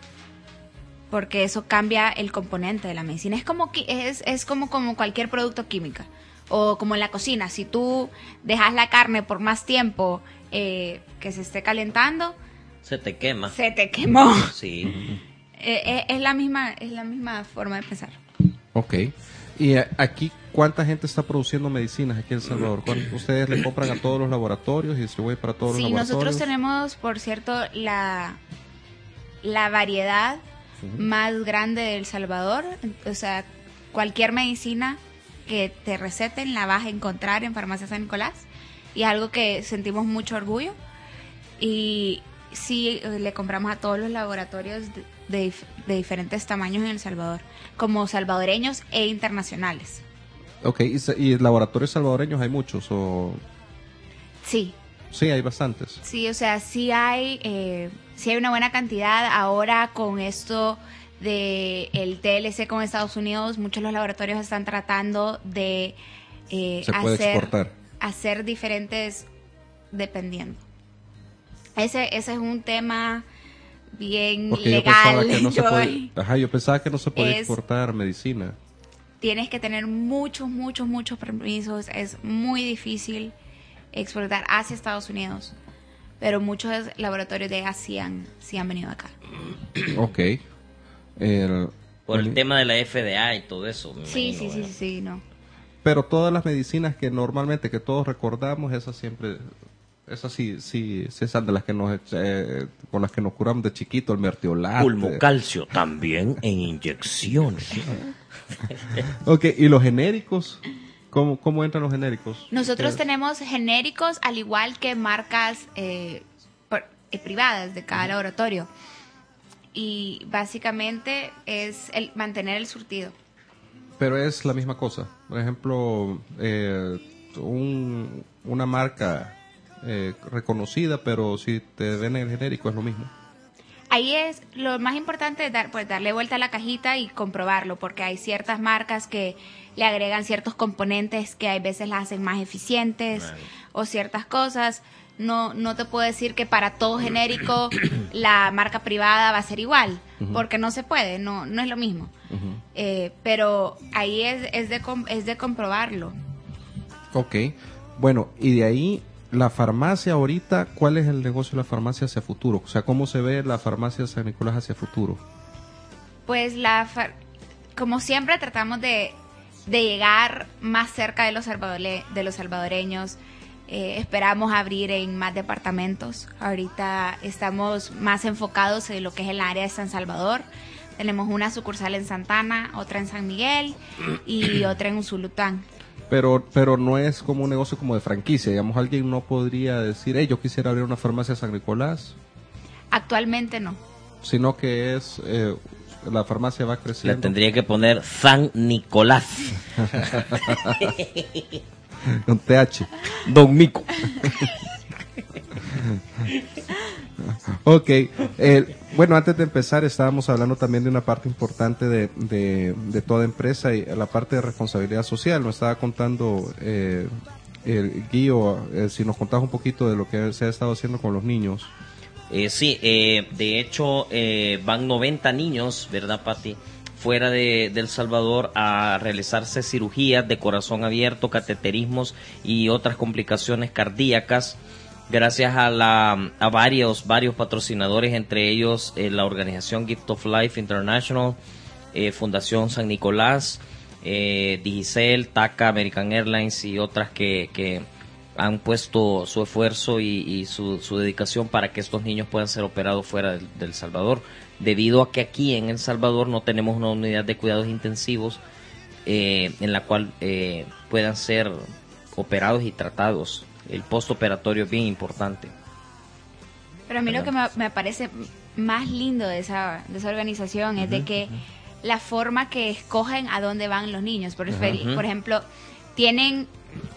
[SPEAKER 5] Porque eso cambia el componente de la medicina. Es como qui- es, es como, como cualquier producto químico. O como en la cocina, si tú dejas la carne por más tiempo eh, que se esté calentando,
[SPEAKER 4] Se te quema.
[SPEAKER 5] se te quemó.
[SPEAKER 4] Sí.
[SPEAKER 5] Eh, eh, es la misma, es la misma forma de pensar.
[SPEAKER 2] Ok. ¿Y eh, aquí cuánta gente está produciendo medicinas aquí en El Salvador? ¿Cuánto- ¿Ustedes le compran a todos los laboratorios y distribuyen para todos
[SPEAKER 5] Sí,
[SPEAKER 2] los laboratorios?
[SPEAKER 5] nosotros tenemos, por cierto, la, la variedad más grande de El Salvador. O sea, cualquier medicina que te receten la vas a encontrar en Farmacia San Nicolás. Y es algo que sentimos mucho orgullo. Y sí, eh, le compramos a todos los laboratorios de, de dif- de diferentes tamaños en El Salvador, como salvadoreños e internacionales.
[SPEAKER 2] Ok, ¿y, se- y laboratorios salvadoreños hay muchos? O...
[SPEAKER 5] Sí,
[SPEAKER 2] Sí, hay bastantes.
[SPEAKER 5] sí, o sea, sí hay, eh, sí hay una buena cantidad. Ahora con esto de el T L C con Estados Unidos, muchos de los laboratorios están tratando de eh,
[SPEAKER 2] Se puede
[SPEAKER 5] hacer,
[SPEAKER 2] exportar.
[SPEAKER 5] hacer diferentes dependiendo. Ese, ese es un tema bien
[SPEAKER 2] Porque yo pensaba
[SPEAKER 5] legal.
[SPEAKER 2] que no se
[SPEAKER 5] Yo-
[SPEAKER 2] podía, ajá, yo pensaba que no se podía
[SPEAKER 5] Es-
[SPEAKER 2] exportar medicina.
[SPEAKER 5] Tienes que tener muchos, muchos, muchos permisos. Es muy difícil exportar hacia Estados Unidos. Pero muchos laboratorios de Asia han, sí han venido acá.
[SPEAKER 2] Ok. El-
[SPEAKER 4] Por el tema de la F D A y todo eso. me
[SPEAKER 5] Sí,
[SPEAKER 4] imagino,
[SPEAKER 5] sí, sí,
[SPEAKER 4] ¿verdad?
[SPEAKER 5] sí, no.
[SPEAKER 2] pero todas las medicinas que normalmente, que todos recordamos, esas siempre, esas sí, sí, sí son de las que nos, eh, con las que nos curamos de chiquito, el mertiolate.
[SPEAKER 4] Pulmocalcio, también en inyecciones.
[SPEAKER 2] Ok, ¿y los genéricos? ¿Cómo, cómo entran los genéricos?
[SPEAKER 5] Nosotros
[SPEAKER 2] Eh,
[SPEAKER 5] tenemos genéricos al igual que marcas eh, por- eh, privadas de cada laboratorio. Y básicamente es el mantener el surtido.
[SPEAKER 2] Pero es la misma cosa. Por ejemplo, eh, un, una marca eh, reconocida, pero si te ven el genérico es lo mismo.
[SPEAKER 5] Ahí es lo más importante, es dar, pues, darle vuelta a la cajita y comprobarlo, porque hay ciertas marcas que le agregan ciertos componentes que a veces las hacen más eficientes
[SPEAKER 4] Right.
[SPEAKER 5] o ciertas cosas. No, no te puedo decir que para todo genérico la marca privada va a ser igual, porque no se puede, no, no es lo mismo. Eh, pero ahí es, es, de, com- es de comprobarlo.
[SPEAKER 2] Ok. Bueno, y de ahí, la farmacia ahorita, ¿cuál es el negocio de la farmacia hacia futuro? O sea, ¿cómo se ve la farmacia San Nicolás hacia futuro?
[SPEAKER 5] Pues la far- como siempre tratamos de, de llegar más cerca de los, salvadole- de los salvadoreños. Eh, esperamos abrir en más departamentos. Ahorita estamos más enfocados en lo que es el área de San Salvador. Tenemos una sucursal en Santana, otra en San Miguel y otra en Usulután.
[SPEAKER 2] Pero, pero no es como un negocio como de franquicia. Digamos, alguien no podría decir, hey, yo quisiera abrir una farmacia San Nicolás,
[SPEAKER 5] Actualmente no.
[SPEAKER 2] sino que es, eh, la farmacia va
[SPEAKER 4] Le
[SPEAKER 2] creciendo.
[SPEAKER 4] tendría que poner San Nicolás.
[SPEAKER 2] Con T H.
[SPEAKER 4] Don Mico.
[SPEAKER 2] Ok, eh, bueno, antes de empezar estábamos hablando también de una parte importante de, de, de toda empresa y la parte de responsabilidad social. Nos estaba contando eh, el Guío, eh, si nos contabas un poquito de lo que se ha estado haciendo con los niños.
[SPEAKER 4] Eh, sí, eh, de hecho eh, van noventa niños, ¿verdad, Pati? Fuera de, de El Salvador a realizarse cirugías de corazón abierto, cateterismos y otras complicaciones cardíacas, gracias a, la, a varios, varios patrocinadores, entre ellos eh, la organización Gift of Life International, eh, Fundación San Nicolás, eh, Digicel, T A C A, American Airlines y otras que, que han puesto su esfuerzo y, y su, su dedicación para que estos niños puedan ser operados fuera del, del Salvador, debido a que aquí en El Salvador no tenemos una unidad de cuidados intensivos eh, en la cual eh, puedan ser operados y tratados. El postoperatorio es bien importante.
[SPEAKER 5] Pero a mí lo que me, me parece más lindo de esa, de esa organización es de que la forma que escogen a dónde van los niños. Por,
[SPEAKER 4] Ujú.
[SPEAKER 5] por ejemplo, tienen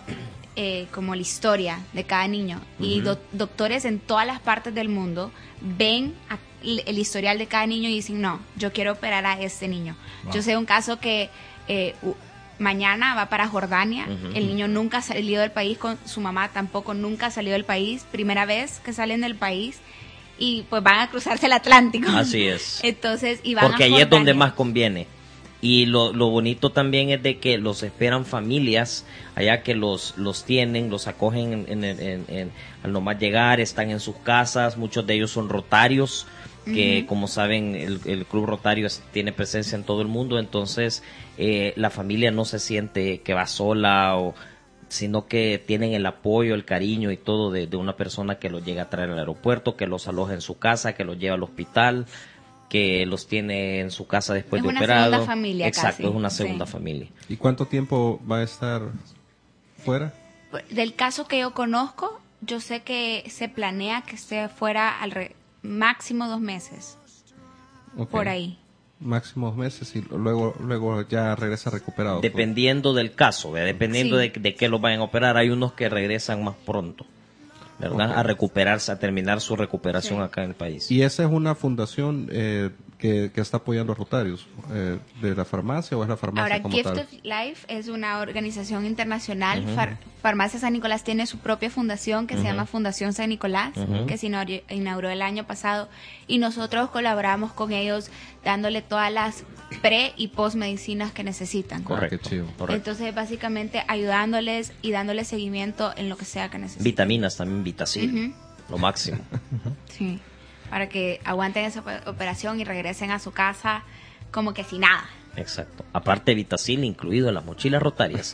[SPEAKER 5] eh, como la historia de cada niño y do- doctores en todas las partes del mundo ven a- el, el historial de cada niño y dicen, no, yo quiero operar a este niño. Yo sé un caso que eh, u- mañana va para Jordania,
[SPEAKER 4] Ujú.
[SPEAKER 5] el niño nunca ha salido del país, con su mamá tampoco nunca ha salido del país, primera vez que salen del país y pues van a cruzarse el Atlántico.
[SPEAKER 4] Así es.
[SPEAKER 5] Entonces, y van
[SPEAKER 4] Porque
[SPEAKER 5] a
[SPEAKER 4] ahí es donde
[SPEAKER 5] Jordania.
[SPEAKER 4] más conviene. Y lo, lo bonito también es de que los esperan familias allá que los, los tienen, los acogen en, en, en- en- al nomás llegar, están en sus casas, muchos de ellos son rotarios, que como saben el, el Club Rotario es- tiene presencia en todo el mundo, entonces eh, la familia no se siente que va sola, o sino que tienen el apoyo, el cariño y todo de, de una persona que los llega a traer al aeropuerto, que los aloja en su casa, que los lleva al hospital, que los tiene en su casa después
[SPEAKER 5] Es
[SPEAKER 4] de
[SPEAKER 5] una
[SPEAKER 4] operado.
[SPEAKER 5] segunda familia
[SPEAKER 4] Exacto,
[SPEAKER 5] casi,
[SPEAKER 4] es una
[SPEAKER 5] sí.
[SPEAKER 4] segunda familia.
[SPEAKER 2] ¿Y cuánto tiempo va a estar fuera?
[SPEAKER 5] Del caso que yo conozco, yo sé que se planea que esté fuera al re- máximo dos meses,
[SPEAKER 2] Ok.
[SPEAKER 5] por ahí.
[SPEAKER 2] Máximo dos meses y luego, luego ya regresa recuperado.
[SPEAKER 4] Dependiendo del caso, ¿verdad? Dependiendo
[SPEAKER 5] Sí.
[SPEAKER 4] de, de qué los vayan a operar, hay unos que regresan más pronto, ¿verdad?
[SPEAKER 2] Ok.
[SPEAKER 4] A recuperarse, a terminar su recuperación
[SPEAKER 5] Sí.
[SPEAKER 4] acá en el país.
[SPEAKER 2] ¿Y esa es una fundación eh, que, que está apoyando a Rotarios eh, de la farmacia o es la farmacia
[SPEAKER 5] Ahora,
[SPEAKER 2] como
[SPEAKER 5] Gift
[SPEAKER 2] tal?
[SPEAKER 5] of Life es una organización internacional. Far- Farmacia San Nicolás tiene su propia fundación que se llama Fundación San Nicolás,
[SPEAKER 4] Ujú.
[SPEAKER 5] que se inauguró, inauguró el año pasado. Y nosotros colaboramos con ellos dándole todas las pre y post medicinas que necesitan.
[SPEAKER 2] Ah, qué chido.
[SPEAKER 4] Correcto.
[SPEAKER 5] Entonces, básicamente ayudándoles y dándoles seguimiento en lo que sea que necesiten.
[SPEAKER 4] Vitaminas también, Vitacil,
[SPEAKER 5] Ujú.
[SPEAKER 4] lo máximo.
[SPEAKER 5] Sí, para que aguanten esa op- operación y regresen a su casa como que sin nada.
[SPEAKER 4] Exacto. Aparte Vitacil incluido en las mochilas rotarias.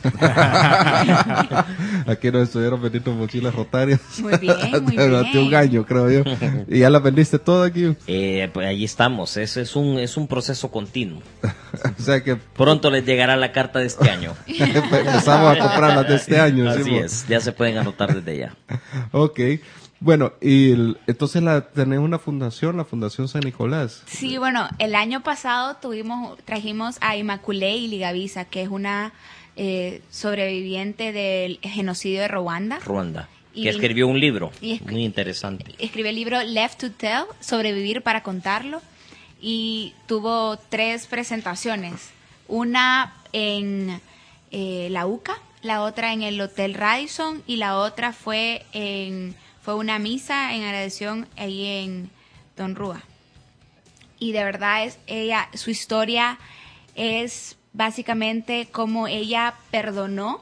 [SPEAKER 2] Aquí nos estuvieron vendiendo mochilas rotarias.
[SPEAKER 5] Muy bien, muy
[SPEAKER 2] durante
[SPEAKER 5] bien.
[SPEAKER 2] un año, creo yo. ¿Y ya las vendiste todas aquí?
[SPEAKER 4] Eh, pues allí estamos. Ese es un es un proceso continuo.
[SPEAKER 2] O sea que
[SPEAKER 4] Pronto les llegará la carta de este año.
[SPEAKER 2] empezamos a comprarlas de este año.
[SPEAKER 4] Así
[SPEAKER 2] ¿sí?
[SPEAKER 4] es. Ya se pueden anotar desde ya.
[SPEAKER 2] Ok. Bueno, y el- entonces la, tenés una fundación, la Fundación San Nicolás.
[SPEAKER 5] Sí, bueno, el año pasado tuvimos, trajimos a Immaculée Iligavisa, que es una eh, sobreviviente del genocidio de Ruanda.
[SPEAKER 4] Ruanda.
[SPEAKER 5] Y-
[SPEAKER 4] Que escribió un libro.
[SPEAKER 5] y es-
[SPEAKER 4] Muy interesante.
[SPEAKER 5] Escribió el libro Left to Tell, Sobrevivir para contarlo, y tuvo tres presentaciones. Una en eh, la U C A, la otra en el Hotel Radisson y la otra fue en fue una misa en agradección ahí en Don Rúa. Y de verdad es ella, su historia es básicamente cómo ella perdonó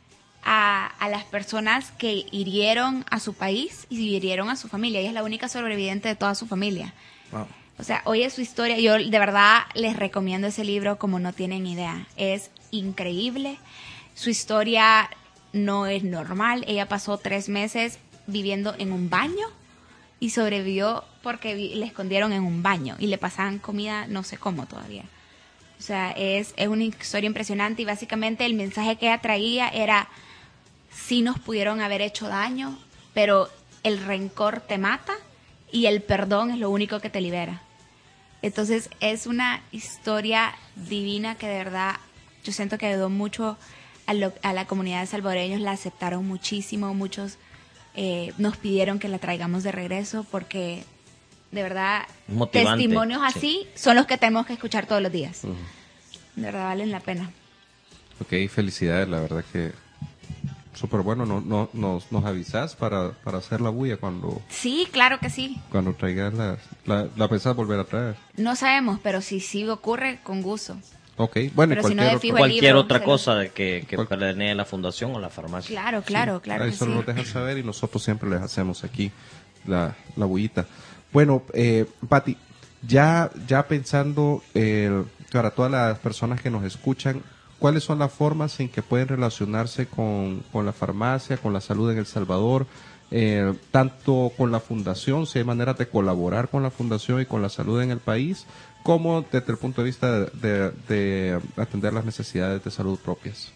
[SPEAKER 5] a, a las personas que hirieron a su país y hirieron a su familia. Ella es la única sobreviviente de toda su familia.
[SPEAKER 2] Wow.
[SPEAKER 5] O sea, oye su historia. Yo de verdad les recomiendo ese libro como no tienen idea. Es increíble. Su historia no es normal. Ella pasó tres meses viviendo en un baño y sobrevivió porque vi- le escondieron en un baño y le pasaban comida no sé cómo todavía. O sea, es, es una historia impresionante y básicamente el mensaje que ella traía era, sí nos pudieron haber hecho daño, pero el rencor te mata y el perdón es lo único que te libera. Entonces es una historia divina que de verdad yo siento que ayudó mucho a, lo- a la comunidad de salvadoreños, la aceptaron muchísimo, muchos eh, nos pidieron que la traigamos de regreso porque de verdad
[SPEAKER 4] Motivante,
[SPEAKER 5] testimonios
[SPEAKER 4] sí.
[SPEAKER 5] así son los que tenemos que escuchar todos los días. De verdad valen la pena.
[SPEAKER 2] Ok, felicidades, la verdad que súper bueno. No, no, nos, nos avisás para, para hacer la bulla cuando,
[SPEAKER 5] Sí, claro que sí.
[SPEAKER 2] cuando traigas la, la, la pensás volver a traer.
[SPEAKER 5] No sabemos, pero si sí ocurre, con gusto.
[SPEAKER 2] Ok, bueno, y
[SPEAKER 5] Pero si no,
[SPEAKER 2] cualquier
[SPEAKER 5] de
[SPEAKER 2] otro-
[SPEAKER 5] fijo el
[SPEAKER 4] Cualquier
[SPEAKER 5] libro,
[SPEAKER 4] otra
[SPEAKER 5] se lo-
[SPEAKER 4] cosa de que, que
[SPEAKER 2] Cual-
[SPEAKER 4] planee la fundación o la farmacia.
[SPEAKER 5] Claro, claro, claro
[SPEAKER 2] Ahí
[SPEAKER 5] que
[SPEAKER 2] solo
[SPEAKER 5] sí.
[SPEAKER 2] nos dejan saber y nosotros siempre les hacemos aquí la, la bullita. Bueno, eh, Pati, ya, ya pensando eh, para todas las personas que nos escuchan, ¿cuáles son las formas en que pueden relacionarse con, con la farmacia, con la salud en El Salvador? Eh, tanto con la fundación, si hay maneras de colaborar con la fundación y con la salud en el país, como desde el punto de vista de, de- de atender las necesidades de salud propias.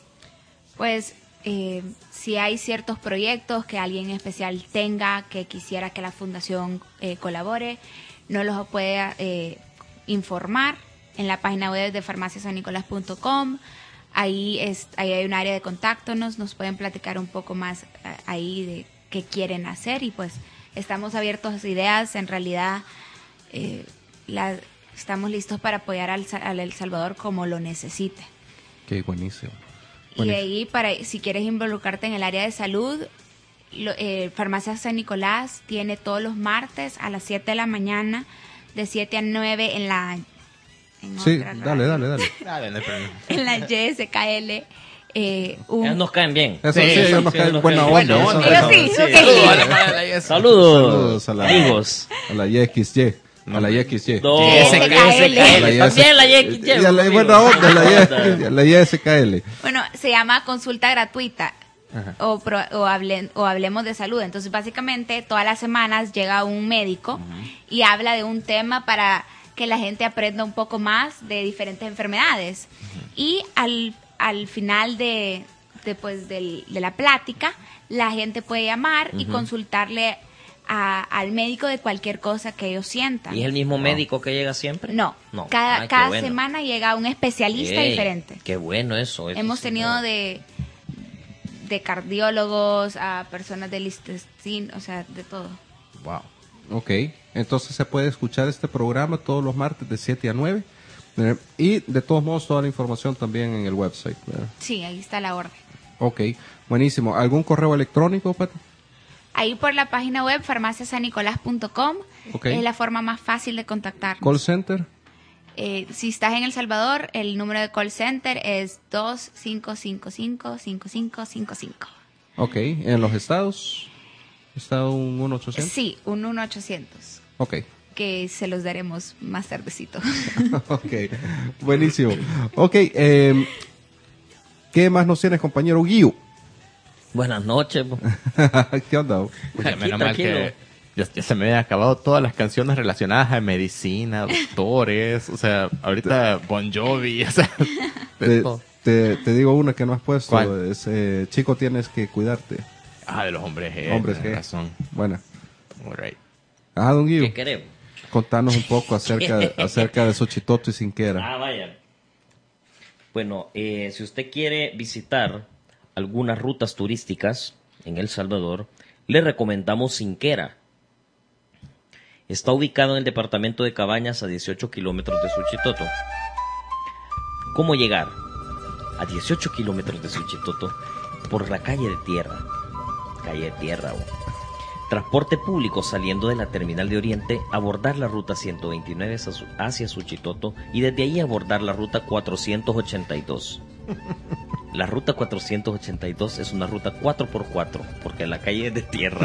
[SPEAKER 5] Pues eh, si hay ciertos proyectos que alguien especial tenga que quisiera que la fundación eh, colabore, nos los puede eh, informar en la página web de farmacia san nicolás punto com. Ahí, es, ahí hay un área de contacto, nos, nos pueden platicar un poco más eh, ahí de qué quieren hacer y pues estamos abiertos a ideas. En realidad eh, la- estamos listos para apoyar al, Sa- al El Salvador como lo necesite.
[SPEAKER 2] Qué buenísimo.
[SPEAKER 5] Y
[SPEAKER 2] Buenísimo.
[SPEAKER 5] ahí, para si quieres involucrarte en el área de salud, lo- eh, Farmacia San Nicolás tiene todos los martes a las siete de la mañana, de siete a nueve en la... en
[SPEAKER 2] Sí,
[SPEAKER 5] otra
[SPEAKER 2] dale,
[SPEAKER 5] radio,
[SPEAKER 2] dale, dale.
[SPEAKER 5] En la Y S K L. Eh, un-
[SPEAKER 4] Ellos nos caen bien.
[SPEAKER 2] Eso sí, ellos nos caen buena onda.
[SPEAKER 4] Buena onda.
[SPEAKER 5] Ellos sí, ok.
[SPEAKER 4] Saludos.
[SPEAKER 2] Saludos a la,
[SPEAKER 4] Amigos.
[SPEAKER 2] a la Y X Y. A la Y X Y.
[SPEAKER 4] No,
[SPEAKER 5] Y S K L.
[SPEAKER 2] A la Y S-
[SPEAKER 4] También la Y X Y.
[SPEAKER 2] Y a la
[SPEAKER 4] amigo.
[SPEAKER 2] buena onda, la Y-
[SPEAKER 4] Buena
[SPEAKER 2] a la Y S K L.
[SPEAKER 5] Bueno, se llama consulta gratuita.
[SPEAKER 2] Ajá.
[SPEAKER 5] O, pro- o, hablen- o hablemos de salud. Entonces, básicamente, todas las semanas llega un médico y habla de un tema para que la gente aprenda un poco más de diferentes enfermedades. Y al, al final de, de, pues, del- de la plática, la gente puede llamar y consultarle a- al médico de cualquier cosa que ellos sientan.
[SPEAKER 4] ¿Y es el mismo médico que llega siempre?
[SPEAKER 5] No,
[SPEAKER 4] No.
[SPEAKER 5] cada,
[SPEAKER 4] Ah, qué
[SPEAKER 5] cada
[SPEAKER 4] bueno.
[SPEAKER 5] semana llega un especialista
[SPEAKER 4] Ey,
[SPEAKER 5] diferente.
[SPEAKER 4] Qué bueno eso. eso
[SPEAKER 5] Hemos
[SPEAKER 4] sí,
[SPEAKER 5] tenido
[SPEAKER 4] claro.
[SPEAKER 5] de, de cardiólogos a personas del intestino, o sea, de todo.
[SPEAKER 2] Wow. Ok, entonces se puede escuchar este programa todos los martes de siete a nueve. eh, Y de todos modos, toda la información también en el website. ¿verdad?
[SPEAKER 5] Sí, ahí está la orden.
[SPEAKER 2] Ok, buenísimo. ¿Algún correo electrónico, Pati?
[SPEAKER 5] Ahí por la página web farmacia san nicolás punto com
[SPEAKER 2] Ok.
[SPEAKER 5] es la forma más fácil de contactarnos.
[SPEAKER 2] Call center.
[SPEAKER 5] Eh, si estás en El Salvador, el número de call center es dos cinco cinco cinco, cinco cinco cinco cinco.
[SPEAKER 2] Ok, en los estados. ¿Está un uno ochocientos?
[SPEAKER 5] Sí, un uno ochocientos.
[SPEAKER 2] Ok,
[SPEAKER 5] que se los daremos más tardecito.
[SPEAKER 2] Ok, buenísimo. Ok, eh, ¿qué más nos tienes, compañero Guiu?
[SPEAKER 4] Buenas noches. po.
[SPEAKER 2] ¿Qué onda?
[SPEAKER 3] Pucha,
[SPEAKER 4] Aquí,
[SPEAKER 3] menos mal
[SPEAKER 4] tranquilo.
[SPEAKER 3] que ya, ya se me habían acabado todas las canciones relacionadas a medicina, doctores, o sea, ahorita Bon Jovi, o sea, de
[SPEAKER 2] Te,
[SPEAKER 3] todo.
[SPEAKER 2] te, te digo una que no has puesto.
[SPEAKER 3] ¿Cuál?
[SPEAKER 2] Es, eh, chico, tienes que cuidarte.
[SPEAKER 3] Ah, de los hombres G.
[SPEAKER 2] Hombres
[SPEAKER 3] tienes
[SPEAKER 2] G.
[SPEAKER 3] razón.
[SPEAKER 2] Buena.
[SPEAKER 3] All right.
[SPEAKER 2] Ajá, don Guiu.
[SPEAKER 4] ¿Qué queremos?
[SPEAKER 2] Contanos un poco acerca de, acerca de Xochitoto y Sinquera.
[SPEAKER 4] Ah, vaya. Bueno, eh, si usted quiere visitar algunas rutas turísticas en El Salvador, le recomendamos Sinquera. Está ubicado en el departamento de Cabañas a dieciocho kilómetros de Suchitoto. ¿Cómo llegar a dieciocho kilómetros de Suchitoto? Por la calle de tierra. Calle de tierra. oh. Transporte público saliendo de la terminal de Oriente, abordar la ruta ciento veintinueve hacia Su- hacia Suchitoto y desde ahí abordar la ruta cuatrocientos ochenta y dos. La ruta cuatrocientos ochenta y dos es una ruta cuatro por cuatro, porque la calle es de tierra.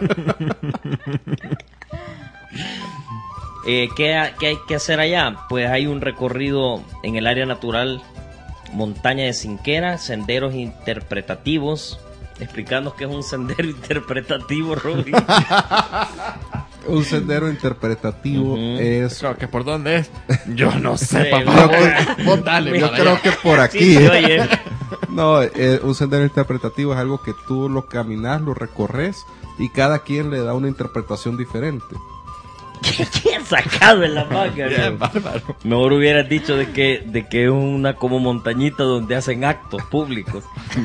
[SPEAKER 4] Eh, ¿qué, ha- qué hay que hacer allá? Pues hay un recorrido en el área natural Montaña de Sinquera, senderos interpretativos. Explicarnos qué es un sendero interpretativo, Robbie.
[SPEAKER 2] Un sendero interpretativo
[SPEAKER 4] Ujú.
[SPEAKER 2] es...
[SPEAKER 3] Creo que por dónde es. Yo no sé,
[SPEAKER 4] Sí,
[SPEAKER 3] papá.
[SPEAKER 2] Yo,
[SPEAKER 3] Vos- vos dale,
[SPEAKER 2] yo
[SPEAKER 3] para
[SPEAKER 2] creo
[SPEAKER 3] allá.
[SPEAKER 2] que por aquí.
[SPEAKER 4] Sí, se oye.
[SPEAKER 2] No, eh, un sendero interpretativo es algo que tú lo caminas, lo recorres y cada quien le da una interpretación diferente.
[SPEAKER 4] ¿Qué has sacado en la manga?
[SPEAKER 3] Bien,
[SPEAKER 4] no?
[SPEAKER 3] bárbaro.
[SPEAKER 4] Mejor hubieras dicho de que, de que es una como montañita donde hacen actos públicos.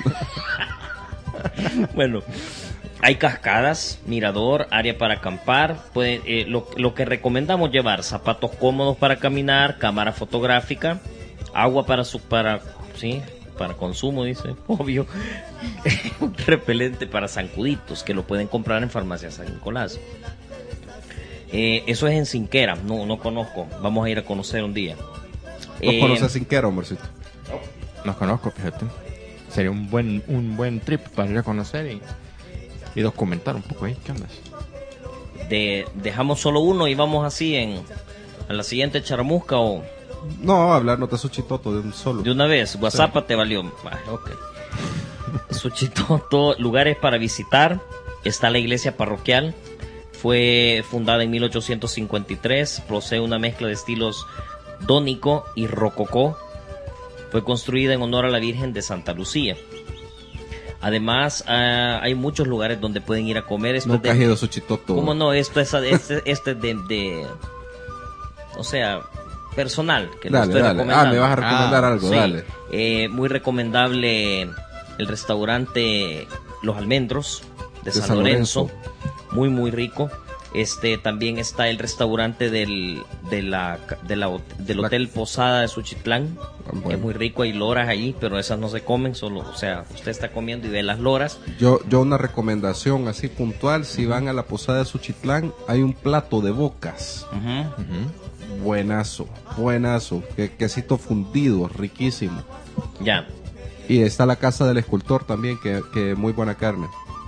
[SPEAKER 4] Bueno, hay cascadas, mirador, área para acampar. Puede- eh, lo, lo que recomendamos llevar: zapatos cómodos para caminar, cámara fotográfica, agua para su para sí, para consumo, dice, obvio. Un repelente para zancuditos que lo pueden comprar en Farmacia San Nicolás. Eh, eso es en Sinquera, no no conozco. Vamos a ir a conocer un día.
[SPEAKER 2] ¿No
[SPEAKER 4] Eh,
[SPEAKER 2] conoces Sinquera, hombrcito?
[SPEAKER 3] Los conozco, fíjate. Sería un buen un buen trip para ir a conocer y, y documentar un poco ahí. ¿Qué andas?
[SPEAKER 4] de, dejamos solo uno y vamos así en a la siguiente charamusca o
[SPEAKER 2] No, hablarnos de Xochitoto de un solo.
[SPEAKER 4] de una vez. WhatsApp te valió. Ah, ok. Suchitoto, lugares para visitar. Está la iglesia parroquial. Fue fundada en mil ochocientos cincuenta y tres. Posee una mezcla de estilos dónico y rococó. Fue construida en honor a la Virgen de Santa Lucía. Además, ah, hay muchos lugares donde pueden ir a comer. Esto es
[SPEAKER 2] Nunca has
[SPEAKER 4] de-
[SPEAKER 2] ido a Xochitoto.
[SPEAKER 4] ¿Cómo no? Esto es este, este de, de- o sea, personal que lo
[SPEAKER 2] Dale,
[SPEAKER 4] estoy
[SPEAKER 2] dale.
[SPEAKER 4] recomendando.
[SPEAKER 2] Ah, me vas a recomendar
[SPEAKER 3] Ah,
[SPEAKER 2] algo,
[SPEAKER 4] Sí.
[SPEAKER 2] dale.
[SPEAKER 4] Eh, muy recomendable el restaurante Los Almendros de,
[SPEAKER 2] De
[SPEAKER 4] San,
[SPEAKER 2] San
[SPEAKER 4] Lorenzo.
[SPEAKER 2] Lorenzo.
[SPEAKER 4] Muy muy rico. Este también está el restaurante del de la, de la del
[SPEAKER 2] La-
[SPEAKER 4] Hotel Posada de Suchitlán.
[SPEAKER 2] Ah, bueno.
[SPEAKER 4] Es muy rico, hay loras ahí, pero esas no se comen, solo, o sea, usted está comiendo y ve las loras.
[SPEAKER 2] Yo, yo una recomendación así puntual, si van a la posada de Suchitlán, hay un plato de bocas.
[SPEAKER 4] Ujú.
[SPEAKER 2] Buenazo, buenazo. Que, quesito fundido, riquísimo.
[SPEAKER 4] Ya.
[SPEAKER 2] Y está la casa del escultor también, que, que muy buena carne.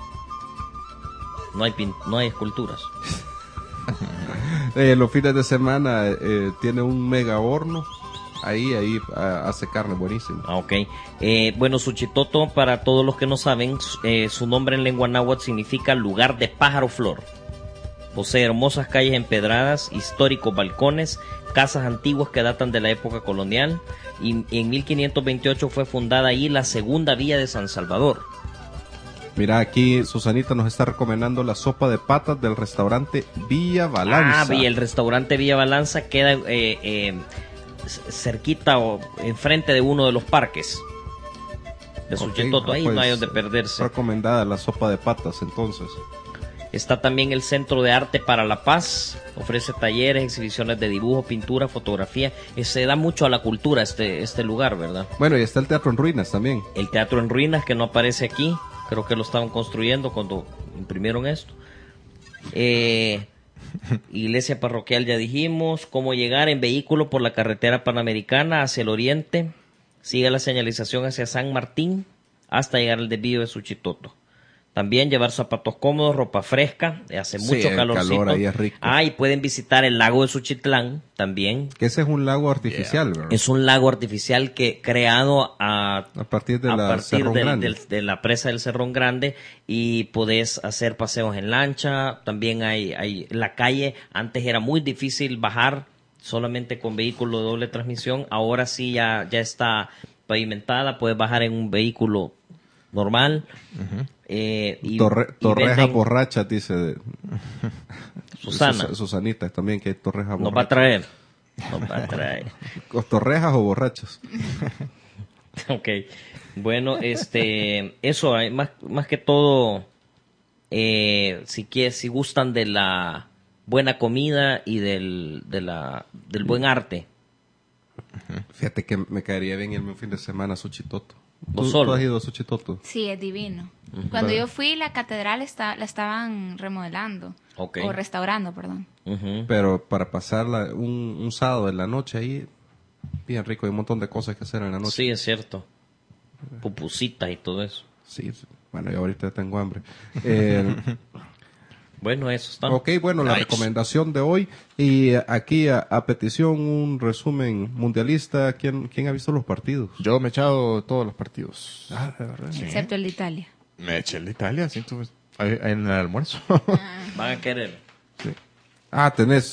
[SPEAKER 4] No hay pin- no hay esculturas.
[SPEAKER 2] Eh, los fines de semana eh, tiene un mega horno. Ahí, ahí ah, hace carne buenísima.
[SPEAKER 4] Ah, ok. Eh, bueno, Suchitoto, para todos los que no saben, su- eh, su nombre en lengua náhuatl significa lugar de pájaro flor. Posee hermosas calles empedradas, históricos balcones, casas antiguas que datan de la época colonial. Y en mil quinientos veintiocho fue fundada ahí la segunda vía de San Salvador.
[SPEAKER 2] Mira, aquí Susanita nos está recomendando la sopa de patas del restaurante Villa Balanza.
[SPEAKER 4] Ah, y el restaurante Villa Balanza queda eh, eh, c- cerquita o enfrente de uno de los parques de
[SPEAKER 2] Ok,
[SPEAKER 4] Suchitoto. Ahí
[SPEAKER 2] pues,
[SPEAKER 4] no hay donde perderse.
[SPEAKER 2] Recomendada la sopa de patas, entonces.
[SPEAKER 4] Está también el Centro de Arte para la Paz. Ofrece talleres, exhibiciones de dibujo, pintura, fotografía. Eh, Se da mucho a la cultura este, este lugar, ¿verdad?
[SPEAKER 2] Bueno, y está el Teatro en Ruinas también.
[SPEAKER 4] El Teatro en Ruinas, que no aparece aquí. Creo que lo estaban construyendo cuando imprimieron esto. Eh, iglesia parroquial, ya dijimos. Cómo llegar en vehículo por la carretera panamericana hacia el oriente. Sigue la señalización hacia San Martín hasta llegar al desvío de Suchitoto. También llevar zapatos cómodos, ropa fresca, hace
[SPEAKER 2] Sí,
[SPEAKER 4] mucho
[SPEAKER 2] el
[SPEAKER 4] calorcito.
[SPEAKER 2] calor ahí es rico.
[SPEAKER 4] Ah, y pueden visitar el lago de Suchitlán también.
[SPEAKER 2] Que ese es un lago artificial, ¿verdad?
[SPEAKER 4] Es un lago artificial que creado a,
[SPEAKER 2] A partir de
[SPEAKER 4] a
[SPEAKER 2] la
[SPEAKER 4] partir
[SPEAKER 2] Cerrón
[SPEAKER 4] del-
[SPEAKER 2] Grande.
[SPEAKER 4] del- de la presa del Cerrón Grande, y podés hacer paseos en lancha. También hay, hay la calle, antes era muy difícil bajar solamente con vehículo de doble transmisión, ahora sí ya, ya está pavimentada, puedes bajar en un vehículo normal. eh, y,
[SPEAKER 2] Torre-
[SPEAKER 4] y
[SPEAKER 2] torrejas
[SPEAKER 4] venden-
[SPEAKER 2] borrachas, dice de-
[SPEAKER 4] Susana
[SPEAKER 2] Sus- Susanita también, que hay torrejas
[SPEAKER 4] nos va a
[SPEAKER 2] borrachas.
[SPEAKER 4] traer. Nos va a traer.
[SPEAKER 2] ¿Torrejas o borrachas?
[SPEAKER 4] Ok. Bueno, este, eso, hay más, más que todo, eh, si que, si gustan de la buena comida y del, de la, del buen arte.
[SPEAKER 2] Fíjate que me caería bien irme un fin de semana a Suchitoto.
[SPEAKER 4] ¿Vos
[SPEAKER 2] ¿Tú,
[SPEAKER 4] solo?
[SPEAKER 2] tú has ido a Suchitoto?
[SPEAKER 5] Sí, es divino. Cuando yo fui, la catedral está, la estaban remodelando.
[SPEAKER 4] Ok.
[SPEAKER 5] O restaurando, perdón.
[SPEAKER 4] Ujú.
[SPEAKER 2] Pero para pasarla un, un sábado en la noche ahí, bien rico, hay un montón de cosas que hacer en la noche.
[SPEAKER 4] Sí, es cierto. Pupusitas y todo eso.
[SPEAKER 2] Sí, sí. Bueno, yo ahorita tengo hambre. Eh,
[SPEAKER 4] Bueno, eso está.
[SPEAKER 2] ok, bueno, la
[SPEAKER 3] Nice.
[SPEAKER 2] recomendación de hoy. Y eh, aquí, a, a petición, un resumen mundialista. ¿Quién, quién ha visto los partidos?
[SPEAKER 3] Yo me he echado todos los partidos.
[SPEAKER 2] Ah, de verdad.
[SPEAKER 5] Excepto el de Italia.
[SPEAKER 3] Me eché el de Italia, sí, tú- ahí- ahí en el almuerzo.
[SPEAKER 4] Van a querer.
[SPEAKER 2] Ah,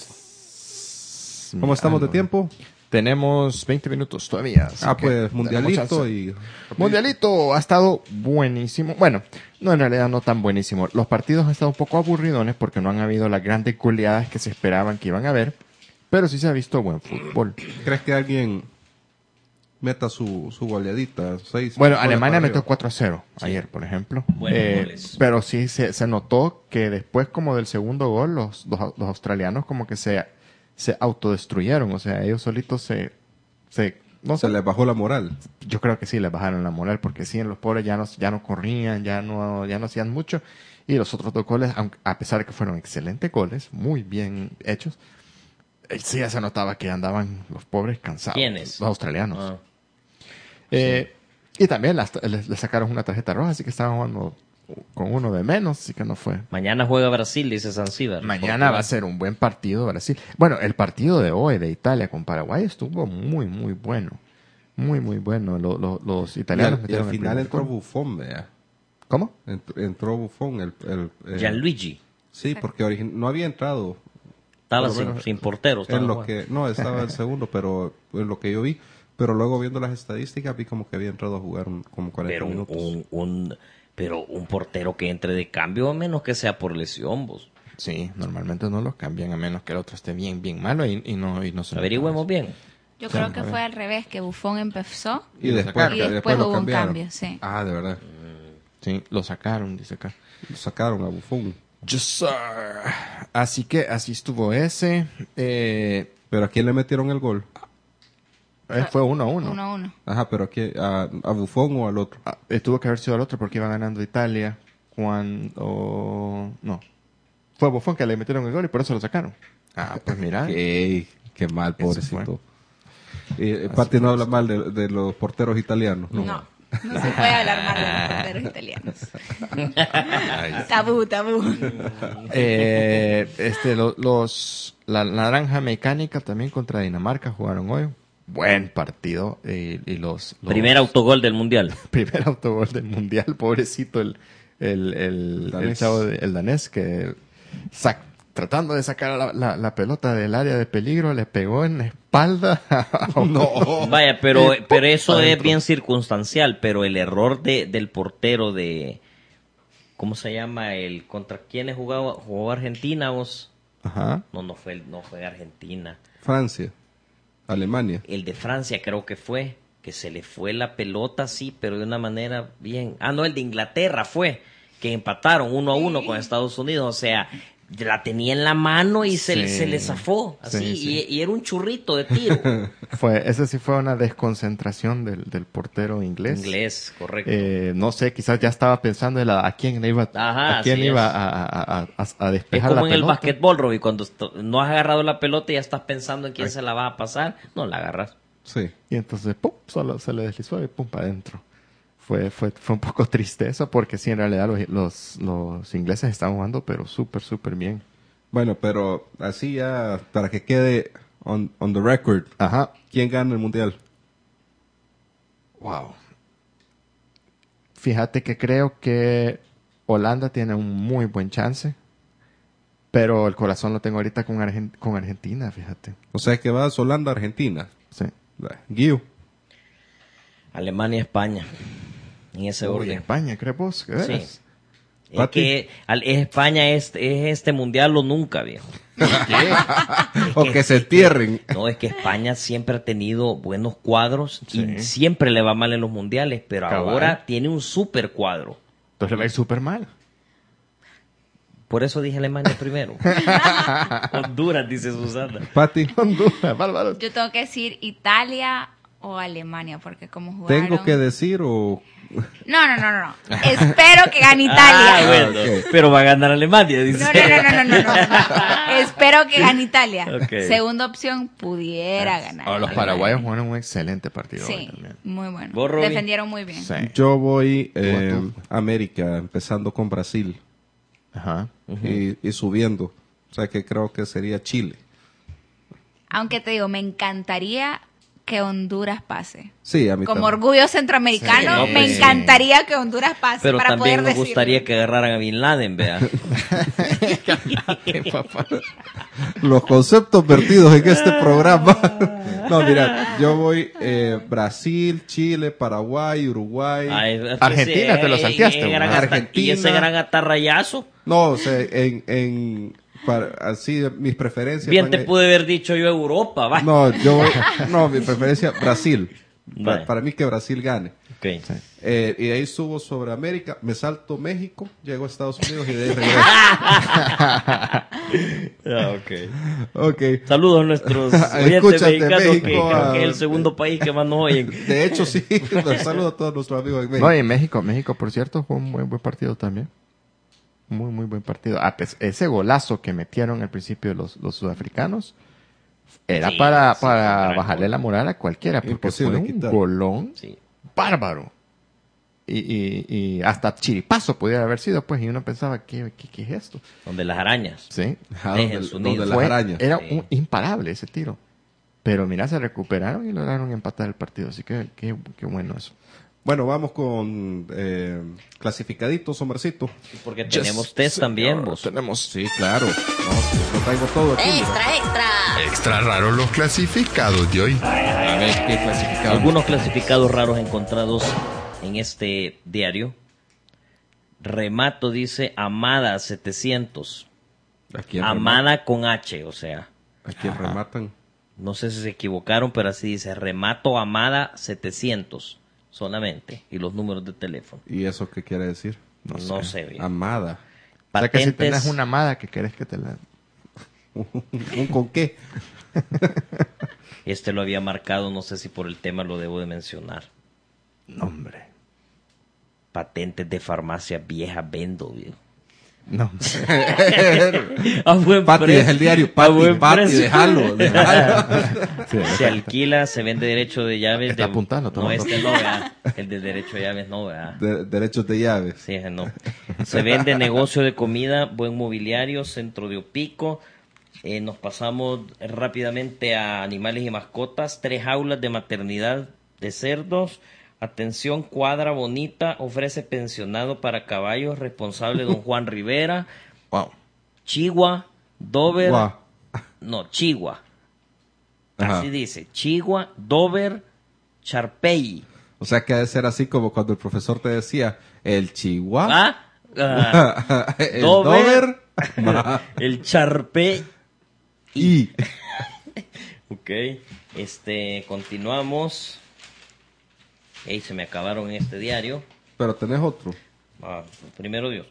[SPEAKER 2] tenés. ¿Cómo estamos de tiempo?
[SPEAKER 3] Tenemos veinte minutos todavía. así
[SPEAKER 2] Ah,
[SPEAKER 3] que
[SPEAKER 2] pues,
[SPEAKER 3] tenemos
[SPEAKER 2] mundialito
[SPEAKER 3] chance.
[SPEAKER 2] y...
[SPEAKER 3] Mundialito ha estado buenísimo. Bueno, no, en realidad no tan buenísimo. Los partidos han estado un poco aburridones porque no han habido las grandes goleadas que se esperaban que iban a haber. Pero sí se ha visto buen fútbol.
[SPEAKER 2] ¿Crees que alguien meta su, su goleadita? Seis
[SPEAKER 3] Bueno,
[SPEAKER 2] goles
[SPEAKER 3] Alemania
[SPEAKER 2] para
[SPEAKER 3] metió
[SPEAKER 2] arriba.
[SPEAKER 3] cuatro a cero ayer, por ejemplo.
[SPEAKER 4] Buenos
[SPEAKER 3] Eh,
[SPEAKER 4] goles.
[SPEAKER 3] pero sí se, se notó que después como del segundo gol, los, los, los australianos como que se, se autodestruyeron. O sea, ellos solitos se... se no
[SPEAKER 2] Se
[SPEAKER 3] sé,
[SPEAKER 2] les bajó la moral.
[SPEAKER 3] yo creo que sí les bajaron la moral porque sí, los pobres ya no, ya no corrían, ya no, ya no hacían mucho. Y los otros dos goles, aunque, a pesar de que fueron excelentes goles, muy bien hechos, eh, sí ya se notaba que andaban los pobres cansados.
[SPEAKER 4] ¿Quiénes?
[SPEAKER 3] Los australianos.
[SPEAKER 4] Ah.
[SPEAKER 3] Eh, Y también las- le, le sacaron una tarjeta roja, así que estaban jugando con uno de menos, así que no fue.
[SPEAKER 4] Mañana juega Brasil, dice Zanzíbar.
[SPEAKER 3] Mañana va a ser un buen partido Brasil. Bueno, el partido de hoy de Italia con Paraguay estuvo muy, muy bueno. Muy, muy bueno. Lo- lo- los
[SPEAKER 2] Y
[SPEAKER 3] italianos
[SPEAKER 2] al, y al
[SPEAKER 3] metieron el
[SPEAKER 2] final
[SPEAKER 3] primer
[SPEAKER 2] entró
[SPEAKER 3] gol.
[SPEAKER 2] Buffon, vea.
[SPEAKER 3] ¿Cómo?
[SPEAKER 2] Entró, entró Buffon. El, el, eh,
[SPEAKER 4] Gianluigi.
[SPEAKER 2] Sí, porque origi- no había entrado.
[SPEAKER 4] Estaba
[SPEAKER 2] Por lo
[SPEAKER 4] sin,
[SPEAKER 2] menos,
[SPEAKER 4] sin portero. estaba
[SPEAKER 2] En lo
[SPEAKER 4] jugando.
[SPEAKER 2] que, no, estaba el segundo, pero en lo que yo vi. Pero luego viendo las estadísticas vi como que había entrado a jugar un- como cuarenta
[SPEAKER 4] pero un,
[SPEAKER 2] minutos.
[SPEAKER 4] un, un- pero un portero que entre de cambio, a menos que sea por lesión, vos.
[SPEAKER 3] Sí, normalmente no los cambian a menos que el otro esté bien, bien malo y, y no, y no se
[SPEAKER 4] Averigüemos bien.
[SPEAKER 5] Yo
[SPEAKER 3] Sí,
[SPEAKER 5] creo que
[SPEAKER 3] a ver.
[SPEAKER 5] fue al revés, que Buffon empezó
[SPEAKER 2] Y
[SPEAKER 3] lo
[SPEAKER 2] después,
[SPEAKER 3] sacaron.
[SPEAKER 5] y
[SPEAKER 2] que-
[SPEAKER 5] después
[SPEAKER 2] lo
[SPEAKER 5] hubo un
[SPEAKER 2] cambiaron.
[SPEAKER 5] cambio, sí.
[SPEAKER 2] Ah, de verdad.
[SPEAKER 3] Sí, lo sacaron, dice acá.
[SPEAKER 2] Lo sacaron a Buffon.
[SPEAKER 3] Yes, sir. Así que así estuvo ese. Eh,
[SPEAKER 2] Pero ¿a quién le metieron el gol?
[SPEAKER 3] eh, fue uno a uno.
[SPEAKER 5] Uno a uno.
[SPEAKER 2] Ajá, pero ¿a, quién? ¿A, a Buffon o al otro?
[SPEAKER 3] Ah, eh, tuvo que haber sido el otro porque iba ganando Italia cuando... No. Fue Buffon que le metieron el gol y por eso lo sacaron. Ah, pues mira.
[SPEAKER 2] Qué, qué mal,
[SPEAKER 3] Eso
[SPEAKER 2] pobrecito. Eh, Pati no habla mal de, de los porteros italianos. No.
[SPEAKER 5] No, no se puede hablar mal de los porteros italianos. Tabú, tabú.
[SPEAKER 3] Eh, este, lo- los, la, la naranja mecánica también contra Dinamarca jugaron hoy. Buen partido. eh, y los, los-
[SPEAKER 4] Primer autogol del mundial.
[SPEAKER 3] primer autogol del mundial, pobrecito el, el, el, el
[SPEAKER 2] Danés.
[SPEAKER 3] chavo, de- el danés que sac- tratando de sacar la, la, la pelota del área de peligro, le pegó en la espalda.
[SPEAKER 2] No.
[SPEAKER 4] Vaya, pero, pero eso es
[SPEAKER 2] adentro.
[SPEAKER 4] bien circunstancial, pero el error de, del portero de... ¿Cómo se llama? el ¿Contra quiénes jugaba, jugó Argentina vos?
[SPEAKER 3] Ajá.
[SPEAKER 4] No, no fue, no fue Argentina.
[SPEAKER 2] Francia. Alemania.
[SPEAKER 4] El de Francia creo que fue, que se le fue la pelota, sí, pero de una manera bien... Ah, no, el de Inglaterra fue, que empataron uno a uno con Estados Unidos, o sea, la tenía en la mano y se, le-
[SPEAKER 3] Sí.
[SPEAKER 4] se le zafó, así,
[SPEAKER 3] Sí, sí.
[SPEAKER 4] Y, y era un churrito de tiro.
[SPEAKER 3] Fue, ese sí fue una desconcentración del, del portero inglés.
[SPEAKER 4] Inglés, correcto.
[SPEAKER 3] Eh, no sé, quizás ya estaba pensando en la- a quién le iba,
[SPEAKER 4] Ajá,
[SPEAKER 3] a quién
[SPEAKER 4] así
[SPEAKER 3] iba
[SPEAKER 4] es.
[SPEAKER 3] a, a, a, a- a
[SPEAKER 4] Es
[SPEAKER 3] despejar
[SPEAKER 4] como
[SPEAKER 3] la
[SPEAKER 4] en el
[SPEAKER 3] pelota.
[SPEAKER 4] basquetbol, Robbie, cuando est- no has agarrado la pelota y ya estás pensando en quién se la va a pasar, no la agarras.
[SPEAKER 2] Sí.
[SPEAKER 3] Y entonces, pum, solo se le deslizó y pum, para adentro. fue, fue, fue un poco triste eso, porque sí, en realidad los, los, los ingleses estaban jugando, pero súper, súper bien.
[SPEAKER 2] Bueno, pero así ya, para que quede on, on the record,
[SPEAKER 3] Ajá.
[SPEAKER 2] ¿quién gana el mundial?
[SPEAKER 3] Wow. Fíjate que creo que Holanda tiene un muy buen chance, pero el corazón lo tengo ahorita con, Argen- con Argentina, fíjate.
[SPEAKER 2] O sea que vas Holanda, Argentina.
[SPEAKER 3] Sí.
[SPEAKER 2] Guiu.
[SPEAKER 4] Alemania, España. En ese
[SPEAKER 3] Uy,
[SPEAKER 4] orden.
[SPEAKER 3] España, ¿crees vos? ¿Qué
[SPEAKER 4] Sí.
[SPEAKER 3] ves?
[SPEAKER 4] Es
[SPEAKER 2] Pati.
[SPEAKER 4] que al- es España es, es este mundial o nunca, viejo.
[SPEAKER 2] O que se entierren.
[SPEAKER 4] No, es que España siempre ha tenido buenos cuadros
[SPEAKER 3] Sí.
[SPEAKER 4] y siempre le va mal en los mundiales, pero
[SPEAKER 3] Cabal.
[SPEAKER 4] ahora tiene un super cuadro.
[SPEAKER 3] Entonces le va a ir súper mal.
[SPEAKER 4] Por eso dije Alemania primero. Honduras, dice Susana.
[SPEAKER 2] Pati,
[SPEAKER 3] Honduras, bárbaro.
[SPEAKER 5] Yo tengo que decir Italia o Alemania, porque como jugaron...
[SPEAKER 2] ¿tengo que decir o...?
[SPEAKER 5] No, no, no, no. no. Espero que gane Italia.
[SPEAKER 4] Ah, bueno,
[SPEAKER 2] ok.
[SPEAKER 4] pero va a ganar Alemania, dice.
[SPEAKER 5] No, no, no, no, no, no, no. Espero que gane Italia.
[SPEAKER 4] Ok.
[SPEAKER 5] Segunda opción, pudiera ganar.
[SPEAKER 3] Ahora, los
[SPEAKER 5] Alemania.
[SPEAKER 3] paraguayos jugaron un excelente partido hoy
[SPEAKER 5] Sí,
[SPEAKER 3] también.
[SPEAKER 5] muy bueno.
[SPEAKER 4] ¿Vos, Robbie?
[SPEAKER 5] Defendieron muy bien.
[SPEAKER 3] Sí.
[SPEAKER 2] Yo voy eh,
[SPEAKER 3] Igual tú.
[SPEAKER 2] América, empezando con Brasil
[SPEAKER 3] Ajá.
[SPEAKER 2] y, y subiendo. O sea que creo que sería Chile.
[SPEAKER 5] Aunque te digo, me encantaría que Honduras pase.
[SPEAKER 2] Sí, a mí
[SPEAKER 5] Como
[SPEAKER 2] también.
[SPEAKER 5] orgullo centroamericano,
[SPEAKER 3] Sí, no,
[SPEAKER 5] me
[SPEAKER 3] pues,
[SPEAKER 5] encantaría que Honduras pase
[SPEAKER 4] Pero
[SPEAKER 5] para
[SPEAKER 4] también
[SPEAKER 5] poder
[SPEAKER 4] nos
[SPEAKER 5] decirlo.
[SPEAKER 4] gustaría que agarraran a Bin Laden, vea.
[SPEAKER 2] Los conceptos vertidos en este programa. No, mira, yo voy eh, Brasil, Chile, Paraguay, Uruguay.
[SPEAKER 4] Ay, pues,
[SPEAKER 3] Argentina, te lo
[SPEAKER 4] eh,
[SPEAKER 3] salteaste,
[SPEAKER 4] eh, gran
[SPEAKER 3] güey.
[SPEAKER 4] ata-
[SPEAKER 2] Argentina.
[SPEAKER 4] Y ese gran atarrayazo.
[SPEAKER 2] No, o sea, en, en para, así mis preferencias.
[SPEAKER 4] Bien
[SPEAKER 2] van
[SPEAKER 4] te
[SPEAKER 2] a-
[SPEAKER 4] pude haber dicho yo Europa, va.
[SPEAKER 2] No, yo voy, no, mi preferencia Brasil. Pa-
[SPEAKER 4] Vale.
[SPEAKER 2] para mí que Brasil gane.
[SPEAKER 4] Ok.
[SPEAKER 2] Eh, y de ahí subo sobre América, me salto México, llego a Estados Unidos y de ahí regreso.
[SPEAKER 4] Ah, ok.
[SPEAKER 2] Ok.
[SPEAKER 4] Saludos a nuestros oyentes
[SPEAKER 2] Escúchate,
[SPEAKER 4] mexicanos,
[SPEAKER 2] México,
[SPEAKER 4] que creo que es
[SPEAKER 2] ah,
[SPEAKER 4] el segundo país que más nos oyen.
[SPEAKER 2] De hecho, sí. Saludo a todos nuestros amigos en México.
[SPEAKER 3] No, y en México, México, por cierto, fue un buen, buen partido también. Muy, muy buen partido. Ah, pues, ese golazo que metieron al principio los, los sudafricanos era
[SPEAKER 4] Sí,
[SPEAKER 3] para,
[SPEAKER 4] sí,
[SPEAKER 3] para
[SPEAKER 4] gran
[SPEAKER 3] bajarle
[SPEAKER 4] gol.
[SPEAKER 3] la moral a cualquiera, porque
[SPEAKER 2] Imposible
[SPEAKER 3] fue un
[SPEAKER 2] quitar.
[SPEAKER 3] golón
[SPEAKER 4] Sí.
[SPEAKER 3] bárbaro. Y, y, y hasta chiripazo pudiera haber sido, pues, y uno pensaba, ¿qué, qué, qué es esto?
[SPEAKER 4] Donde las arañas.
[SPEAKER 3] Sí.
[SPEAKER 2] Ah,
[SPEAKER 4] Dejen
[SPEAKER 2] donde,
[SPEAKER 4] su
[SPEAKER 2] donde
[SPEAKER 4] nido.
[SPEAKER 2] las
[SPEAKER 3] Fue-
[SPEAKER 2] arañas.
[SPEAKER 3] Era
[SPEAKER 4] Sí.
[SPEAKER 3] un imparable ese tiro. Pero mira, se recuperaron y lograron empatar el partido. Así que qué, qué bueno eso.
[SPEAKER 2] Bueno, vamos con eh, clasificaditos, Omarcito.
[SPEAKER 4] Porque tenemos test también, vos.
[SPEAKER 3] Tenemos.
[SPEAKER 2] Sí, claro. No, pues, lo traigo todo aquí. mira.
[SPEAKER 7] Extra, extra.
[SPEAKER 1] Extra raro los clasificados de hoy.
[SPEAKER 3] A ver qué clasificado.
[SPEAKER 4] Algunos clasificados raros encontrados en este diario. Remato dice Amada setecientos.
[SPEAKER 2] ¿A quién
[SPEAKER 4] Amada con H, o sea.
[SPEAKER 2] rematan? ¿A quién rematan?
[SPEAKER 4] No sé si se equivocaron, pero así dice. Remato Amada setecientos solamente. Y los números de teléfono.
[SPEAKER 2] ¿Y eso qué quiere decir?
[SPEAKER 4] No, sé. bien.
[SPEAKER 2] Amada.
[SPEAKER 3] O sea que si
[SPEAKER 4] Patentes.
[SPEAKER 3] tenés una amada que querés que te la...
[SPEAKER 2] ¿Un con qué?
[SPEAKER 4] Este lo había marcado, no sé si por el tema lo debo de mencionar.
[SPEAKER 3] No, hombre.
[SPEAKER 4] Patentes de farmacia vieja vendo, viejo.
[SPEAKER 3] No.
[SPEAKER 4] A buen
[SPEAKER 2] Pati,
[SPEAKER 4] precio.
[SPEAKER 2] deja el diario.
[SPEAKER 4] A
[SPEAKER 2] Pati,
[SPEAKER 4] buen
[SPEAKER 2] Pati,
[SPEAKER 4] precio.
[SPEAKER 2] déjalo. déjalo.
[SPEAKER 3] Sí,
[SPEAKER 4] Se alquila, se vende derecho de llaves.
[SPEAKER 3] Está
[SPEAKER 4] de-
[SPEAKER 3] apuntando, está
[SPEAKER 4] No,
[SPEAKER 3] apuntando.
[SPEAKER 4] este no, ¿verdad? El de derecho de llaves no, ¿verdad?
[SPEAKER 2] De- derechos de llaves.
[SPEAKER 4] Sí, ese no. Se vende negocio de comida, buen mobiliario, centro de Opico. Eh, nos pasamos rápidamente a animales y mascotas. Tres jaulas de maternidad de cerdos. Atención, Cuadra Bonita ofrece pensionado para caballos, responsable don Juan Rivera.
[SPEAKER 3] Wow.
[SPEAKER 4] Chihuahua, Dover.
[SPEAKER 2] Guau.
[SPEAKER 4] No, Chihuahua.
[SPEAKER 2] Ajá.
[SPEAKER 4] Así dice. Chihuahua, Dover, Charpey.
[SPEAKER 2] O sea que ha de ser así como cuando el profesor te decía, el chihuahua,
[SPEAKER 4] ¿Ah? Ah,
[SPEAKER 2] el
[SPEAKER 4] Dover.
[SPEAKER 2] dover,
[SPEAKER 4] el Charpey.
[SPEAKER 2] y
[SPEAKER 4] Ok, este, continuamos. Ey, se me acabaron en este diario.
[SPEAKER 2] pero tenés otro.
[SPEAKER 4] Ah, primero Dios.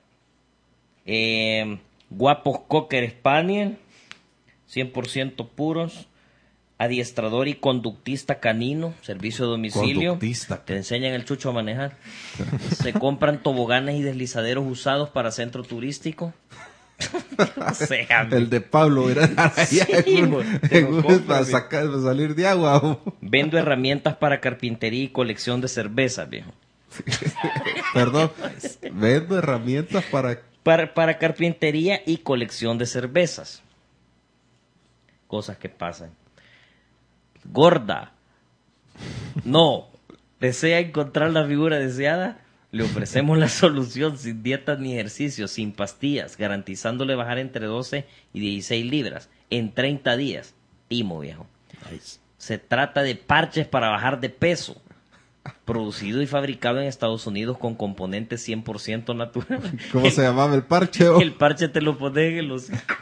[SPEAKER 4] Eh, guapos Cocker Spaniel, cien por ciento puros. Adiestrador y conductista canino, servicio a domicilio.
[SPEAKER 2] Conductista.
[SPEAKER 4] Te enseñan el chucho a manejar. Se compran toboganes y deslizaderos usados para centro turístico. O sea,
[SPEAKER 2] El de Pablo era allá
[SPEAKER 4] Sí,
[SPEAKER 2] en un-
[SPEAKER 4] bo, te
[SPEAKER 2] en
[SPEAKER 4] lo
[SPEAKER 2] un-
[SPEAKER 4] compro,
[SPEAKER 2] para
[SPEAKER 4] mi-
[SPEAKER 2] sacar, para salir de agua. bo.
[SPEAKER 4] Vendo herramientas para carpintería y colección de cervezas, viejo.
[SPEAKER 2] Perdón, vendo herramientas para...
[SPEAKER 4] Para, para carpintería y colección de cervezas. Cosas que pasan. Gorda. No. ¿Desea encontrar la figura deseada? Le ofrecemos la solución sin dietas ni ejercicios, sin pastillas, garantizándole bajar entre doce y dieciséis libras en treinta días. Timo, viejo.
[SPEAKER 3] Nice.
[SPEAKER 4] Se trata de parches para bajar de peso. Producido y fabricado en Estados Unidos con componentes cien por ciento naturales.
[SPEAKER 2] ¿Cómo se llamaba el parche? oh?
[SPEAKER 4] El parche te lo pones en el hocico.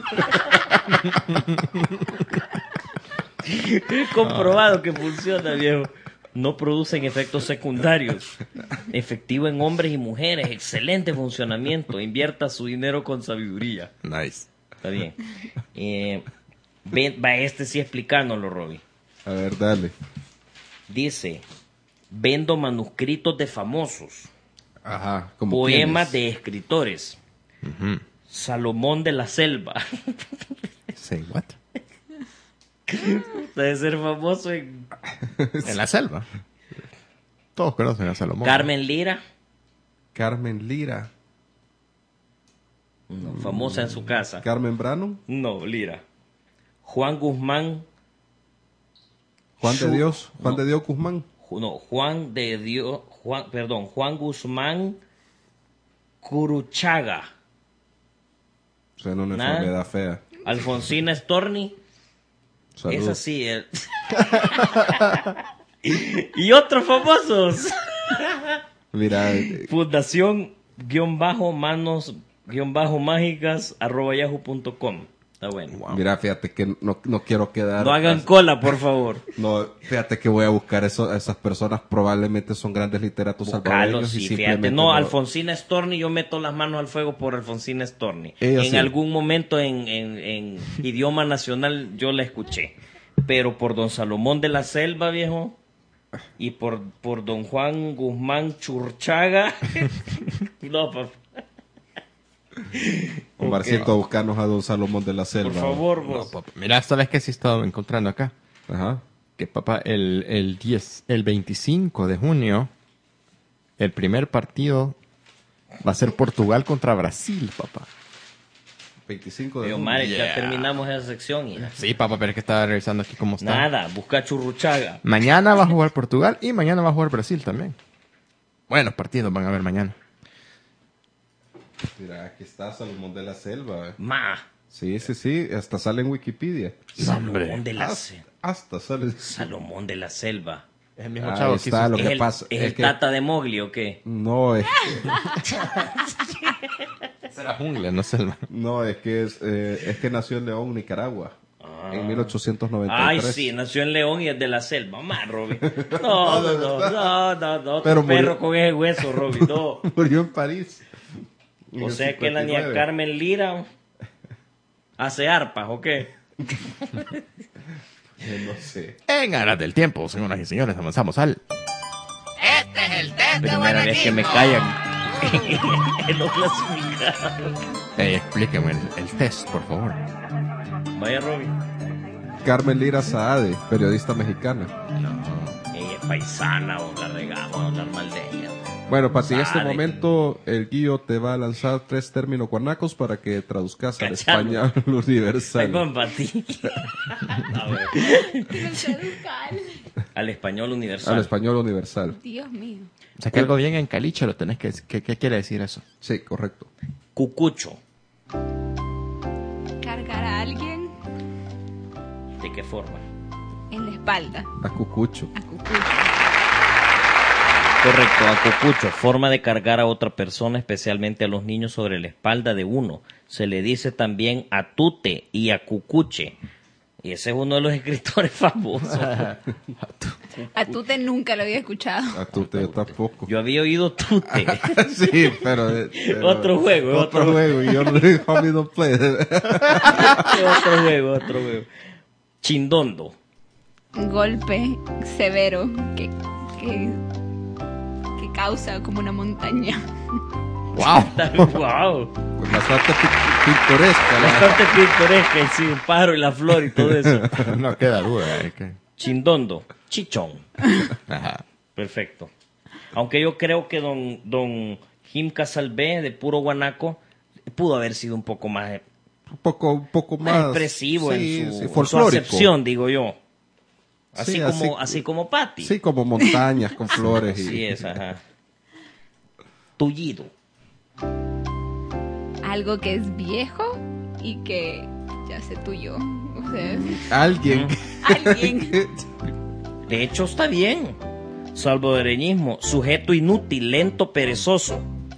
[SPEAKER 4] Es comprobado que funciona, viejo. No producen efectos secundarios. Efectivo en hombres y mujeres. Excelente funcionamiento. Invierta su dinero con sabiduría.
[SPEAKER 3] Nice.
[SPEAKER 4] Está bien. Eh, ven, va este sí explicándolo, Robbie.
[SPEAKER 2] A ver, dale.
[SPEAKER 4] Dice, vendo manuscritos de famosos.
[SPEAKER 2] Ajá. ¿Como
[SPEAKER 4] Poemas
[SPEAKER 2] quiénes?
[SPEAKER 4] de escritores.
[SPEAKER 3] Ujú.
[SPEAKER 4] Salomón de la Selva.
[SPEAKER 3] Say what?
[SPEAKER 4] Debe ser famoso en...
[SPEAKER 3] En la selva. Todos conocen a Salomón.
[SPEAKER 4] Carmen Lira,
[SPEAKER 2] Carmen Lira.
[SPEAKER 4] no, famosa en su casa.
[SPEAKER 2] Carmen Brano.
[SPEAKER 4] No, Lira. Juan Guzmán,
[SPEAKER 2] Juan de
[SPEAKER 4] Chu-
[SPEAKER 2] Dios. Juan
[SPEAKER 4] no.
[SPEAKER 2] de Dios Guzmán.
[SPEAKER 4] Ju- no, Juan de Dios, Juan, perdón, Juan Guzmán Curuchaga.
[SPEAKER 2] Suena una
[SPEAKER 4] Nada.
[SPEAKER 2] enfermedad fea.
[SPEAKER 4] Alfonsina Storni,
[SPEAKER 2] Salud.
[SPEAKER 4] es así. el- y otros famosos.
[SPEAKER 2] Mira, eh,
[SPEAKER 4] Fundación guión bajo manos guión bajo mágicas arroba yahoo punto com. Está bueno.
[SPEAKER 2] mira, fíjate que no, no quiero quedar...
[SPEAKER 4] No hagan cola, por favor.
[SPEAKER 2] No, fíjate que voy a buscar eso, a esas personas, probablemente son grandes literatos
[SPEAKER 4] Buscalo,
[SPEAKER 2] salvadoreños
[SPEAKER 4] sí,
[SPEAKER 2] y
[SPEAKER 4] fíjate.
[SPEAKER 2] simplemente
[SPEAKER 4] No, Alfonsina Storni, yo meto las manos al fuego por Alfonsina Storni.
[SPEAKER 2] Ella
[SPEAKER 4] En
[SPEAKER 2] sí.
[SPEAKER 4] algún momento en, en- en idioma nacional yo la escuché. Pero por don Salomón de la Selva, viejo, y por, por don Juan Guzmán Churchaga, no, papá.
[SPEAKER 2] Omarcito, a buscarnos a don Salomón de la Selva.
[SPEAKER 4] Por favor,
[SPEAKER 3] No,
[SPEAKER 4] vos.
[SPEAKER 3] papá. Mira, esta vez que sí he estado encontrando acá.
[SPEAKER 2] Ajá.
[SPEAKER 3] Que papá, el, el diez, el veinticinco de junio, el primer partido va a ser Portugal contra Brasil, papá.
[SPEAKER 2] veinticinco de
[SPEAKER 4] Pero,
[SPEAKER 2] junio.
[SPEAKER 4] madre,
[SPEAKER 3] Yeah.
[SPEAKER 4] ya terminamos esa sección y
[SPEAKER 3] Sí, papá, pero es que estaba revisando aquí cómo está.
[SPEAKER 4] nada, busca Churruchaga.
[SPEAKER 3] Mañana va a jugar Portugal y mañana va a jugar Brasil también. Buenos partidos van a haber mañana.
[SPEAKER 2] Mira, aquí está Salomón de la Selva. eh.
[SPEAKER 4] Ma,
[SPEAKER 2] Sí, sí, sí, hasta sale en Wikipedia.
[SPEAKER 4] Salomón de la
[SPEAKER 2] Hasta,
[SPEAKER 4] Selva.
[SPEAKER 2] hasta sale.
[SPEAKER 4] Salomón de la Selva.
[SPEAKER 3] Es el mismo
[SPEAKER 2] Ahí
[SPEAKER 3] chavo que
[SPEAKER 2] está,
[SPEAKER 3] hizo-
[SPEAKER 2] lo
[SPEAKER 4] ¿Es
[SPEAKER 2] que
[SPEAKER 4] el,
[SPEAKER 2] pasa
[SPEAKER 4] es
[SPEAKER 2] es
[SPEAKER 4] el
[SPEAKER 2] que
[SPEAKER 4] Tata de Mowgli o qué?
[SPEAKER 2] no es
[SPEAKER 3] Será jungla, no selva.
[SPEAKER 2] no es que es, eh, es que nació en León, Nicaragua, en mil ochocientos noventa y
[SPEAKER 4] Ay,
[SPEAKER 2] tres.
[SPEAKER 4] sí, nació en León y es de la selva. Más, Robin. No, no, no, no, no, no.
[SPEAKER 2] Pero
[SPEAKER 4] Otro perro
[SPEAKER 2] murió-
[SPEAKER 4] con ese hueso, Robin. No.
[SPEAKER 2] Murió en París. en
[SPEAKER 4] O
[SPEAKER 2] el
[SPEAKER 4] sea que la niña
[SPEAKER 2] cincuenta y nueve.
[SPEAKER 4] Carmen Lira hace arpas, ¿o qué?
[SPEAKER 2] Eh, no sé.
[SPEAKER 3] En aras del tiempo, señoras y señores, avanzamos al...
[SPEAKER 4] Primera vez que me callan. En los clasificados.
[SPEAKER 3] Eh, explíqueme el, el test, por favor.
[SPEAKER 4] Vaya, Robin.
[SPEAKER 2] Carmen Lira Saade, periodista mexicana.
[SPEAKER 4] Ella es paisana o la regamos a hablar mal de ella.
[SPEAKER 2] Bueno, Pati, en este
[SPEAKER 4] Saade.
[SPEAKER 2] momento el Guillo te va a lanzar tres términos guanacos para que traduzcas al
[SPEAKER 4] Cachando.
[SPEAKER 2] español universal.
[SPEAKER 4] Tengo empatía. A ver,
[SPEAKER 5] Educal.
[SPEAKER 4] al español universal.
[SPEAKER 2] Al español universal.
[SPEAKER 5] Dios mío.
[SPEAKER 3] O sea, que algo bien en caliche lo tenés que... ¿Qué, qué quiere decir eso?
[SPEAKER 2] Sí, correcto.
[SPEAKER 4] Cucucho.
[SPEAKER 5] Cargar a alguien
[SPEAKER 4] ¿De qué forma?
[SPEAKER 5] en la espalda.
[SPEAKER 2] A cucucho.
[SPEAKER 5] A cucucho.
[SPEAKER 4] Correcto, a cucucho, forma de cargar a otra persona, especialmente a los niños, sobre la espalda de uno. Se le dice también a tute y a cucuche. Y ese es uno de los escritores famosos.
[SPEAKER 5] A Tute nunca lo había escuchado.
[SPEAKER 2] A tú te tampoco.
[SPEAKER 4] Yo había oído tute.
[SPEAKER 2] Sí, pero, eh, pero-
[SPEAKER 4] Otro juego,
[SPEAKER 2] Otro,
[SPEAKER 4] otro-
[SPEAKER 2] juego. Y yo no homie don't play.
[SPEAKER 4] otro juego, otro juego. Chindondo.
[SPEAKER 5] Golpe severo que, que, que causa como una montaña.
[SPEAKER 3] ¡Wow!
[SPEAKER 4] Wow.
[SPEAKER 2] Bastante pi- pintoresca. la-
[SPEAKER 4] Bastante pintoresca, y sí, un pájaro y la flor y todo eso.
[SPEAKER 3] No queda duda. Es que...
[SPEAKER 4] Chindondo. Chichón.
[SPEAKER 3] Ajá.
[SPEAKER 4] Perfecto. Aunque yo creo que don, don Jim Casalvé, de puro guanaco, pudo haber sido un poco más,
[SPEAKER 2] Un poco, un poco
[SPEAKER 4] más
[SPEAKER 2] más
[SPEAKER 4] expresivo
[SPEAKER 2] sí,
[SPEAKER 4] en, su,
[SPEAKER 2] sí,
[SPEAKER 4] en su
[SPEAKER 2] folclórico.
[SPEAKER 4] acepción, digo yo. Así,
[SPEAKER 2] Sí,
[SPEAKER 4] como,
[SPEAKER 2] así-
[SPEAKER 4] así como Patty.
[SPEAKER 2] Sí, como montañas con flores. y-
[SPEAKER 4] Así es, ajá. Tullido.
[SPEAKER 5] Algo que es viejo y que ya se tuyó. O sea,
[SPEAKER 2] Alguien.
[SPEAKER 5] alguien.
[SPEAKER 4] De hecho, está bien. Salvadoreñismo, sujeto inútil, lento, perezoso.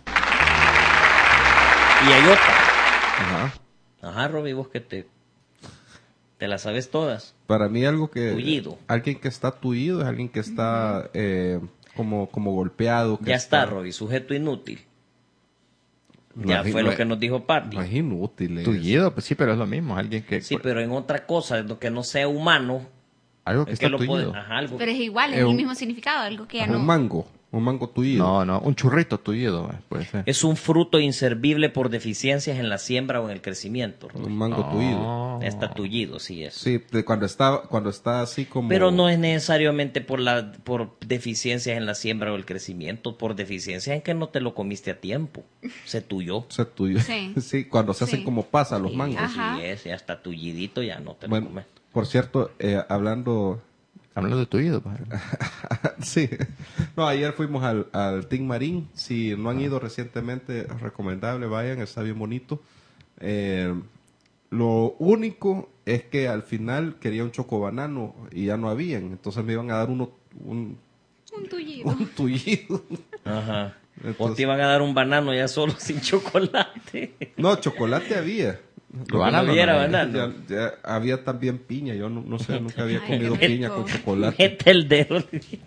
[SPEAKER 4] Y hay otra.
[SPEAKER 2] Ajá.
[SPEAKER 4] Ajá, Roby, vos que te, te las sabes todas.
[SPEAKER 2] Para mí algo que...
[SPEAKER 4] Tullido.
[SPEAKER 2] Alguien que está tullido es alguien que está eh, como, como golpeado. que
[SPEAKER 4] Ya está, Roby, sujeto inútil.
[SPEAKER 2] No
[SPEAKER 4] Ya
[SPEAKER 2] es-
[SPEAKER 4] fue
[SPEAKER 2] no
[SPEAKER 4] lo
[SPEAKER 2] es-
[SPEAKER 4] que nos dijo Patty.
[SPEAKER 2] No es inútil. es-
[SPEAKER 3] Tullido, pues sí, pero es lo mismo. Alguien que...
[SPEAKER 4] Sí, pero en otra cosa, en lo que no sea humano.
[SPEAKER 3] Algo que
[SPEAKER 4] Es
[SPEAKER 3] está
[SPEAKER 4] que lo puede,
[SPEAKER 3] tullido.
[SPEAKER 4] ajá, algo.
[SPEAKER 5] Pero es igual, es
[SPEAKER 2] Es
[SPEAKER 5] el
[SPEAKER 2] un-
[SPEAKER 5] mismo significado, algo que ya
[SPEAKER 2] Ajá,
[SPEAKER 5] no.
[SPEAKER 2] Un mango. Un mango tullido.
[SPEAKER 3] No, no, un churrito tullido, eh, puede ser.
[SPEAKER 4] Es un fruto inservible por deficiencias en la siembra o en el crecimiento, Roby.
[SPEAKER 2] Un mango tullido.
[SPEAKER 3] Oh.
[SPEAKER 4] Está tullido, sí es.
[SPEAKER 2] Sí, de cuando está, cuando está así como...
[SPEAKER 4] Pero no es necesariamente por la por deficiencias en la siembra o el crecimiento, por deficiencias en que no te lo comiste a tiempo. Se tuyó.
[SPEAKER 2] Se tuyo.
[SPEAKER 5] Sí.
[SPEAKER 2] Sí, cuando se hacen
[SPEAKER 5] Sí.
[SPEAKER 2] como pasa los
[SPEAKER 4] Sí,
[SPEAKER 2] mangos.
[SPEAKER 5] Ajá.
[SPEAKER 4] Sí es, ya está tullidito, ya no te lo
[SPEAKER 2] Bueno,
[SPEAKER 4] comes.
[SPEAKER 2] por cierto, eh, hablando...
[SPEAKER 3] Hablando de tullido, pues.
[SPEAKER 2] sí. No, ayer fuimos al, al Tin Marín. Si no han ido recientemente, recomendable, vayan, está bien bonito. Eh, lo único es que al final quería un chocobanano y ya no habían. Entonces me iban a dar uno, un,
[SPEAKER 5] Un tullido.
[SPEAKER 2] un tullido.
[SPEAKER 4] Ajá. O
[SPEAKER 2] Entonces-
[SPEAKER 4] te iban a dar un banano ya solo sin chocolate.
[SPEAKER 2] No, chocolate había.
[SPEAKER 3] Lo banano
[SPEAKER 4] hubiera
[SPEAKER 3] no hay.
[SPEAKER 4] banano.
[SPEAKER 2] Ya- ya había también piña. Yo no, no sé, nunca había
[SPEAKER 5] Ay,
[SPEAKER 2] comido
[SPEAKER 5] qué
[SPEAKER 2] piña
[SPEAKER 5] rico.
[SPEAKER 2] con chocolate.
[SPEAKER 4] Mete el dedo.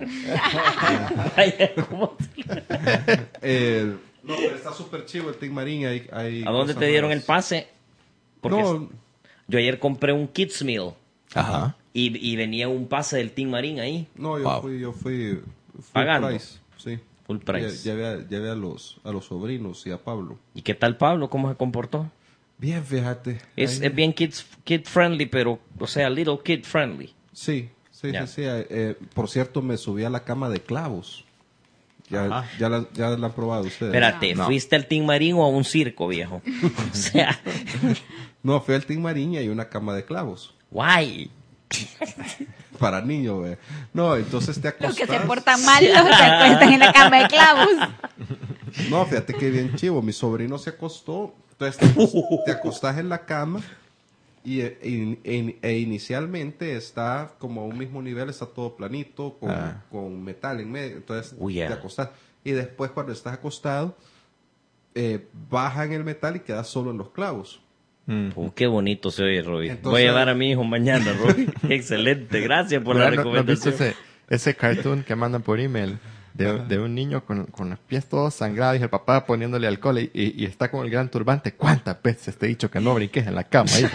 [SPEAKER 4] Ay, ¿cómo te-
[SPEAKER 2] Eh, no, pero está súper chivo el Tin Marín. Hay, hay
[SPEAKER 4] ¿A dónde
[SPEAKER 2] cosas
[SPEAKER 4] te dieron
[SPEAKER 2] nuevas.
[SPEAKER 4] el pase? Porque
[SPEAKER 2] No,
[SPEAKER 4] yo ayer compré un Kids Meal
[SPEAKER 3] Ajá.
[SPEAKER 4] y, y venía un pase del Team Marín ahí.
[SPEAKER 2] no, yo
[SPEAKER 3] Wow.
[SPEAKER 2] fui, yo fui full
[SPEAKER 4] Pagando.
[SPEAKER 2] price, sí.
[SPEAKER 4] Full price.
[SPEAKER 2] Ya, llevé, a, llevé a los a los sobrinos y a Pablo.
[SPEAKER 4] ¿Y qué tal Pablo? ¿Cómo se comportó?
[SPEAKER 2] Bien, fíjate.
[SPEAKER 4] Es,
[SPEAKER 2] Ahí-
[SPEAKER 4] es bien kids, kid friendly, pero, o sea, little kid friendly.
[SPEAKER 2] Sí, sí,
[SPEAKER 4] Ya.
[SPEAKER 2] sí, sí. eh, eh, por cierto, me subí a la cama de clavos. Ya,
[SPEAKER 3] Ajá.
[SPEAKER 2] ya, la, ya la han probado ustedes.
[SPEAKER 4] Espérate,
[SPEAKER 3] No.
[SPEAKER 4] ¿fuiste al Team Marín o a un circo, viejo? O sea,
[SPEAKER 2] No, fui al Tin Marín y hay una cama de clavos.
[SPEAKER 4] guay.
[SPEAKER 2] Para niños, ve. No, entonces te
[SPEAKER 5] Los
[SPEAKER 2] acostas.
[SPEAKER 5] que se portan mal los se acuestan en la cama de clavos.
[SPEAKER 2] No, fíjate que bien chivo. Mi sobrino se acostó. Entonces te, acos- te acostás en la cama y e, e- e inicialmente está como a un mismo nivel, está todo planito, con,
[SPEAKER 3] Ah.
[SPEAKER 2] con metal en medio. Entonces
[SPEAKER 4] Uy, ya.
[SPEAKER 2] te acostás. Y después cuando estás acostado, eh, baja en el metal y quedas solo en los clavos.
[SPEAKER 3] Mm.
[SPEAKER 4] Oh, qué bonito se oye, Roby.
[SPEAKER 2] Entonces-
[SPEAKER 4] Voy a llevar a mi hijo mañana, Roby. Excelente, gracias por la
[SPEAKER 3] ¿No- no has visto
[SPEAKER 4] recomendación.
[SPEAKER 3] ese, ese cartoon que mandan por email de, de un niño con, con los pies todos sangrados y el papá poniéndole alcohol y, y- y está con el gran turbante? ¿Cuántas veces te he dicho que no brinques en la cama, hijo?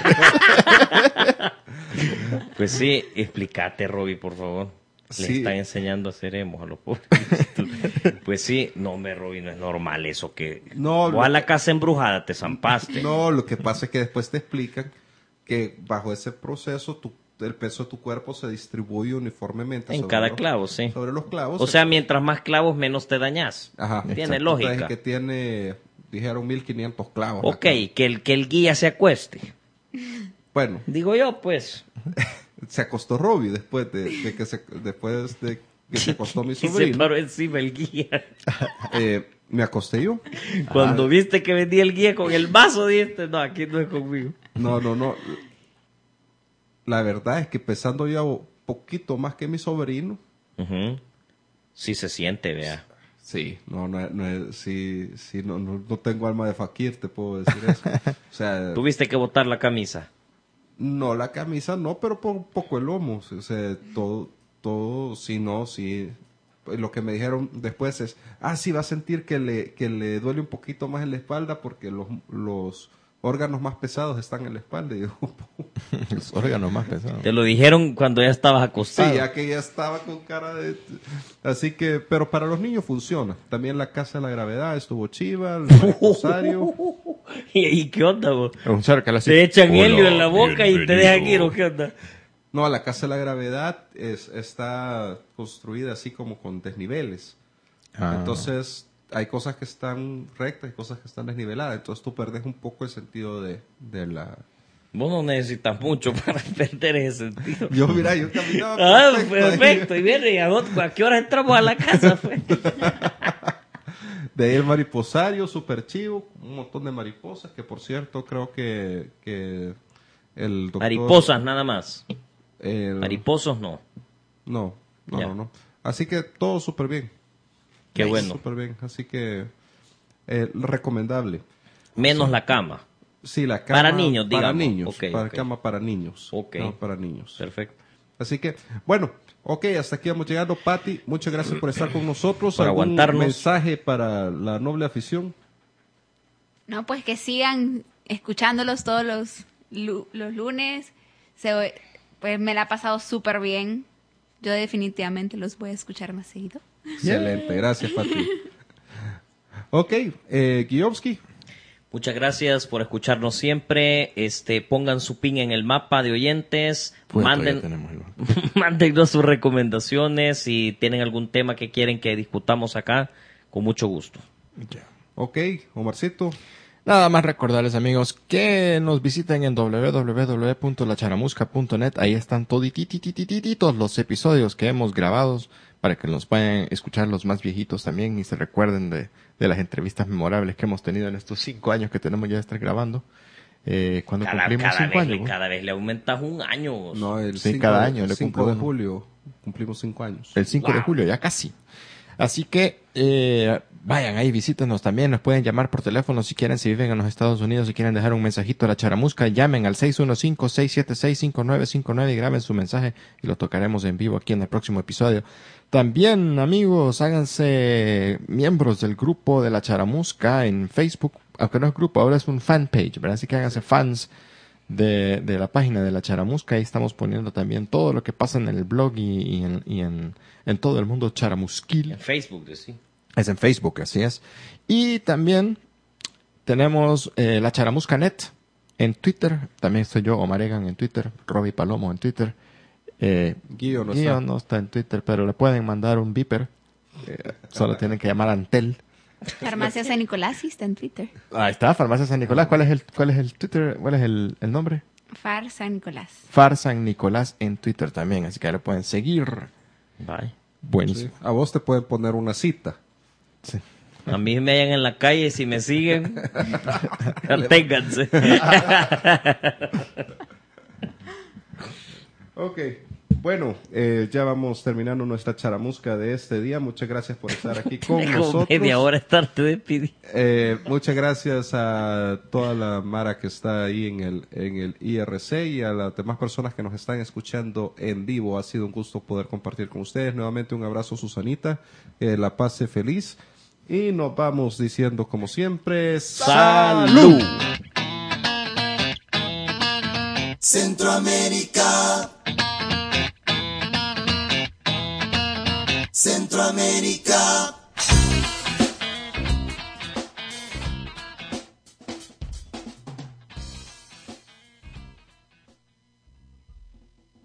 [SPEAKER 4] Pues sí, explícate, Roby, por favor. Le
[SPEAKER 2] Sí.
[SPEAKER 4] están enseñando a hacer emos a los pobres. Pues sí, no, me Roby, no es normal eso que...
[SPEAKER 2] No,
[SPEAKER 4] Vos
[SPEAKER 2] lo
[SPEAKER 4] a la
[SPEAKER 2] que-
[SPEAKER 4] casa embrujada te zampaste.
[SPEAKER 2] No, lo que pasa es que después te explican que bajo ese proceso tu- el peso de tu cuerpo se distribuye uniformemente.
[SPEAKER 4] En
[SPEAKER 2] sobre
[SPEAKER 4] cada
[SPEAKER 2] los-
[SPEAKER 4] clavo, sí.
[SPEAKER 2] Sobre los clavos.
[SPEAKER 4] O sea, mientras más clavos, menos te dañas.
[SPEAKER 2] Ajá.
[SPEAKER 4] Tiene
[SPEAKER 2] Exacto.
[SPEAKER 4] lógica.
[SPEAKER 2] Entonces, que tiene, dijeron mil quinientos clavos. la
[SPEAKER 4] Ok,
[SPEAKER 2] cama.
[SPEAKER 4] que el, que el guía se acueste.
[SPEAKER 2] Bueno,
[SPEAKER 4] Digo yo, pues.
[SPEAKER 2] se acostó Robbie después de, de que se después de que se acostó mi
[SPEAKER 4] Y se
[SPEAKER 2] sobrino.
[SPEAKER 4] paró encima el guía.
[SPEAKER 2] Eh, me acosté yo.
[SPEAKER 4] Cuando viste que venía el guía con el vaso, dijiste, no, aquí no es conmigo.
[SPEAKER 2] No, no, no. La verdad es que pesando yo poquito más que mi sobrino.
[SPEAKER 4] Ujú. Sí se siente, vea.
[SPEAKER 2] Sí, no, no, no es- sí, sí, no, no, no tengo alma de fakir, te puedo decir eso. O sea,
[SPEAKER 4] Tuviste que botar la camisa.
[SPEAKER 2] no la camisa, no, pero por un poco el lomo. O sea, todo, todo, sí, no, sí. Lo que me dijeron después es, ah, sí, va a sentir que le, que le duele un poquito más en la espalda porque los, los órganos más pesados están en la espalda. Y yo,
[SPEAKER 3] Los órganos más pesados.
[SPEAKER 4] Te lo dijeron cuando ya estabas acostado.
[SPEAKER 2] sí, ya que ya estaba con cara de... Así que, pero para los niños funciona. También la Casa de la Gravedad estuvo chiva, el Rosario.
[SPEAKER 4] ¿Y, y qué onda, vos?
[SPEAKER 3] Un cerca así.
[SPEAKER 4] Te echan
[SPEAKER 3] Hola,
[SPEAKER 4] helio en la boca y te
[SPEAKER 3] bienvenido.
[SPEAKER 4] dejan ir, ¿o qué onda?
[SPEAKER 2] No, la Casa de la Gravedad es, está construida así como con desniveles.
[SPEAKER 3] Ah.
[SPEAKER 2] Entonces, hay cosas que están rectas y cosas que están desniveladas. Entonces, tú perdes un poco el sentido de, de la...
[SPEAKER 4] Vos no necesitas mucho para perder ese sentido.
[SPEAKER 2] Yo, mira, yo caminaba
[SPEAKER 4] Ah,
[SPEAKER 2] perfecto ahí.
[SPEAKER 4] perfecto. Y viene, y a, vos, ¿a qué hora entramos a la casa? Pues?
[SPEAKER 2] De ahí el mariposario, super chivo, un montón de mariposas, que por cierto creo que, que el doctor...
[SPEAKER 4] Mariposas nada más.
[SPEAKER 2] el-
[SPEAKER 4] Mariposos no.
[SPEAKER 2] No, no,
[SPEAKER 4] Ya.
[SPEAKER 2] no, no. Así que todo súper bien.
[SPEAKER 4] Qué bueno.
[SPEAKER 2] Súper bien, así que eh, recomendable.
[SPEAKER 4] Menos la cama.
[SPEAKER 2] Sí, la cama...
[SPEAKER 4] Para niños,
[SPEAKER 2] Para
[SPEAKER 4] digamos.
[SPEAKER 2] niños,
[SPEAKER 4] Ok,
[SPEAKER 2] para
[SPEAKER 4] ok.
[SPEAKER 2] cama para niños.
[SPEAKER 4] Ok.
[SPEAKER 2] No, para niños.
[SPEAKER 4] Perfecto.
[SPEAKER 2] Así que, bueno, ok, hasta aquí vamos llegando. Pati, muchas gracias por estar con nosotros.
[SPEAKER 4] Por
[SPEAKER 2] ¿Algún
[SPEAKER 4] aguantarnos.
[SPEAKER 2] mensaje para la noble afición?
[SPEAKER 5] No, pues que sigan escuchándolos todos los, lu- los lunes. Se, pues me la ha pasado súper bien. Yo definitivamente los voy a escuchar más seguido.
[SPEAKER 2] Excelente, gracias, Pati. Ok, eh, Guiovsky.
[SPEAKER 4] Muchas gracias por escucharnos siempre. Este, pongan su pin en el mapa de oyentes.
[SPEAKER 3] Pues,
[SPEAKER 4] manden,
[SPEAKER 3] todavía tenemos el-
[SPEAKER 4] mándennos sus recomendaciones. Si tienen algún tema que quieren que discutamos acá, con mucho gusto.
[SPEAKER 3] Ya.
[SPEAKER 2] Ok, Omarcito.
[SPEAKER 3] Nada más recordarles, amigos, que nos visiten en doble u doble u doble u punto la charamusca punto net. Ahí están todos los episodios que hemos grabado para que nos puedan escuchar los más viejitos también y se recuerden de, de las entrevistas memorables que hemos tenido en estos cinco años que tenemos ya de estar grabando. Eh, cuando
[SPEAKER 4] Cada,
[SPEAKER 3] cumplimos
[SPEAKER 4] cada
[SPEAKER 3] cinco
[SPEAKER 4] vez,
[SPEAKER 3] años.
[SPEAKER 4] le-
[SPEAKER 3] ¿no?
[SPEAKER 4] cada vez le aumentas un año.
[SPEAKER 2] No, el
[SPEAKER 3] Sí,
[SPEAKER 2] cinco
[SPEAKER 3] cada
[SPEAKER 2] de-
[SPEAKER 3] año le
[SPEAKER 2] cinco
[SPEAKER 3] cumplo
[SPEAKER 2] de
[SPEAKER 3] uno.
[SPEAKER 2] julio cumplimos cinco años.
[SPEAKER 3] El cinco de
[SPEAKER 4] Wow.
[SPEAKER 3] julio, ya casi. Así que eh, vayan ahí, visítenos también. Nos pueden llamar por teléfono si quieren, si viven en los Estados Unidos, si quieren dejar un mensajito a la charamusca. Llamen al seis uno cinco, seis siete seis, cinco nueve cinco nueve y graben su mensaje y lo tocaremos en vivo aquí en el próximo episodio. También, amigos, háganse miembros del grupo de la charamusca en Facebook. Aunque no es grupo, ahora es un fanpage, ¿verdad? Así que háganse fans de, de la página de la charamusca. Ahí estamos poniendo también todo lo que pasa en el blog y, y en, y en, en todo el mundo charamusquil.
[SPEAKER 4] En Facebook, sí.
[SPEAKER 3] Es en Facebook, así es. Y también tenemos eh, la charamusca net en Twitter. También estoy yo, Omar Egan, en Twitter. Robbie Palomo en Twitter. Eh,
[SPEAKER 2] Guío no
[SPEAKER 3] Guío
[SPEAKER 2] está.
[SPEAKER 3] no está en Twitter, pero le pueden mandar un beeper. Eh, solo tienen que llamar a Antel.
[SPEAKER 5] Farmacia San Nicolás sí está en Twitter.
[SPEAKER 3] Ahí está, Farmacia San Nicolás. ¿Cuál es el, cuál es el Twitter? ¿Cuál es el, el nombre?
[SPEAKER 5] Far San Nicolás.
[SPEAKER 3] Far San Nicolás en Twitter también. Así que ahí lo pueden seguir.
[SPEAKER 4] Bye.
[SPEAKER 3] Buenísimo.
[SPEAKER 2] Sí. A vos te pueden poner una cita.
[SPEAKER 3] Sí.
[SPEAKER 4] A mí me hallan en la calle, si me siguen, aténganse.
[SPEAKER 2] Ok, bueno, eh, ya vamos terminando nuestra charamusca de este día. Muchas gracias por estar aquí con
[SPEAKER 4] Como
[SPEAKER 2] nosotros.
[SPEAKER 4] media hora estarte despidiendo.
[SPEAKER 2] Eh, muchas gracias a toda la Mara que está ahí en el, en el I R C y a las demás personas que nos están escuchando en vivo. Ha sido un gusto poder compartir con ustedes. Nuevamente un abrazo, Susanita. Que la pase feliz. Y nos vamos diciendo como siempre,
[SPEAKER 4] ¡Salud!
[SPEAKER 8] Centroamérica. Centroamérica.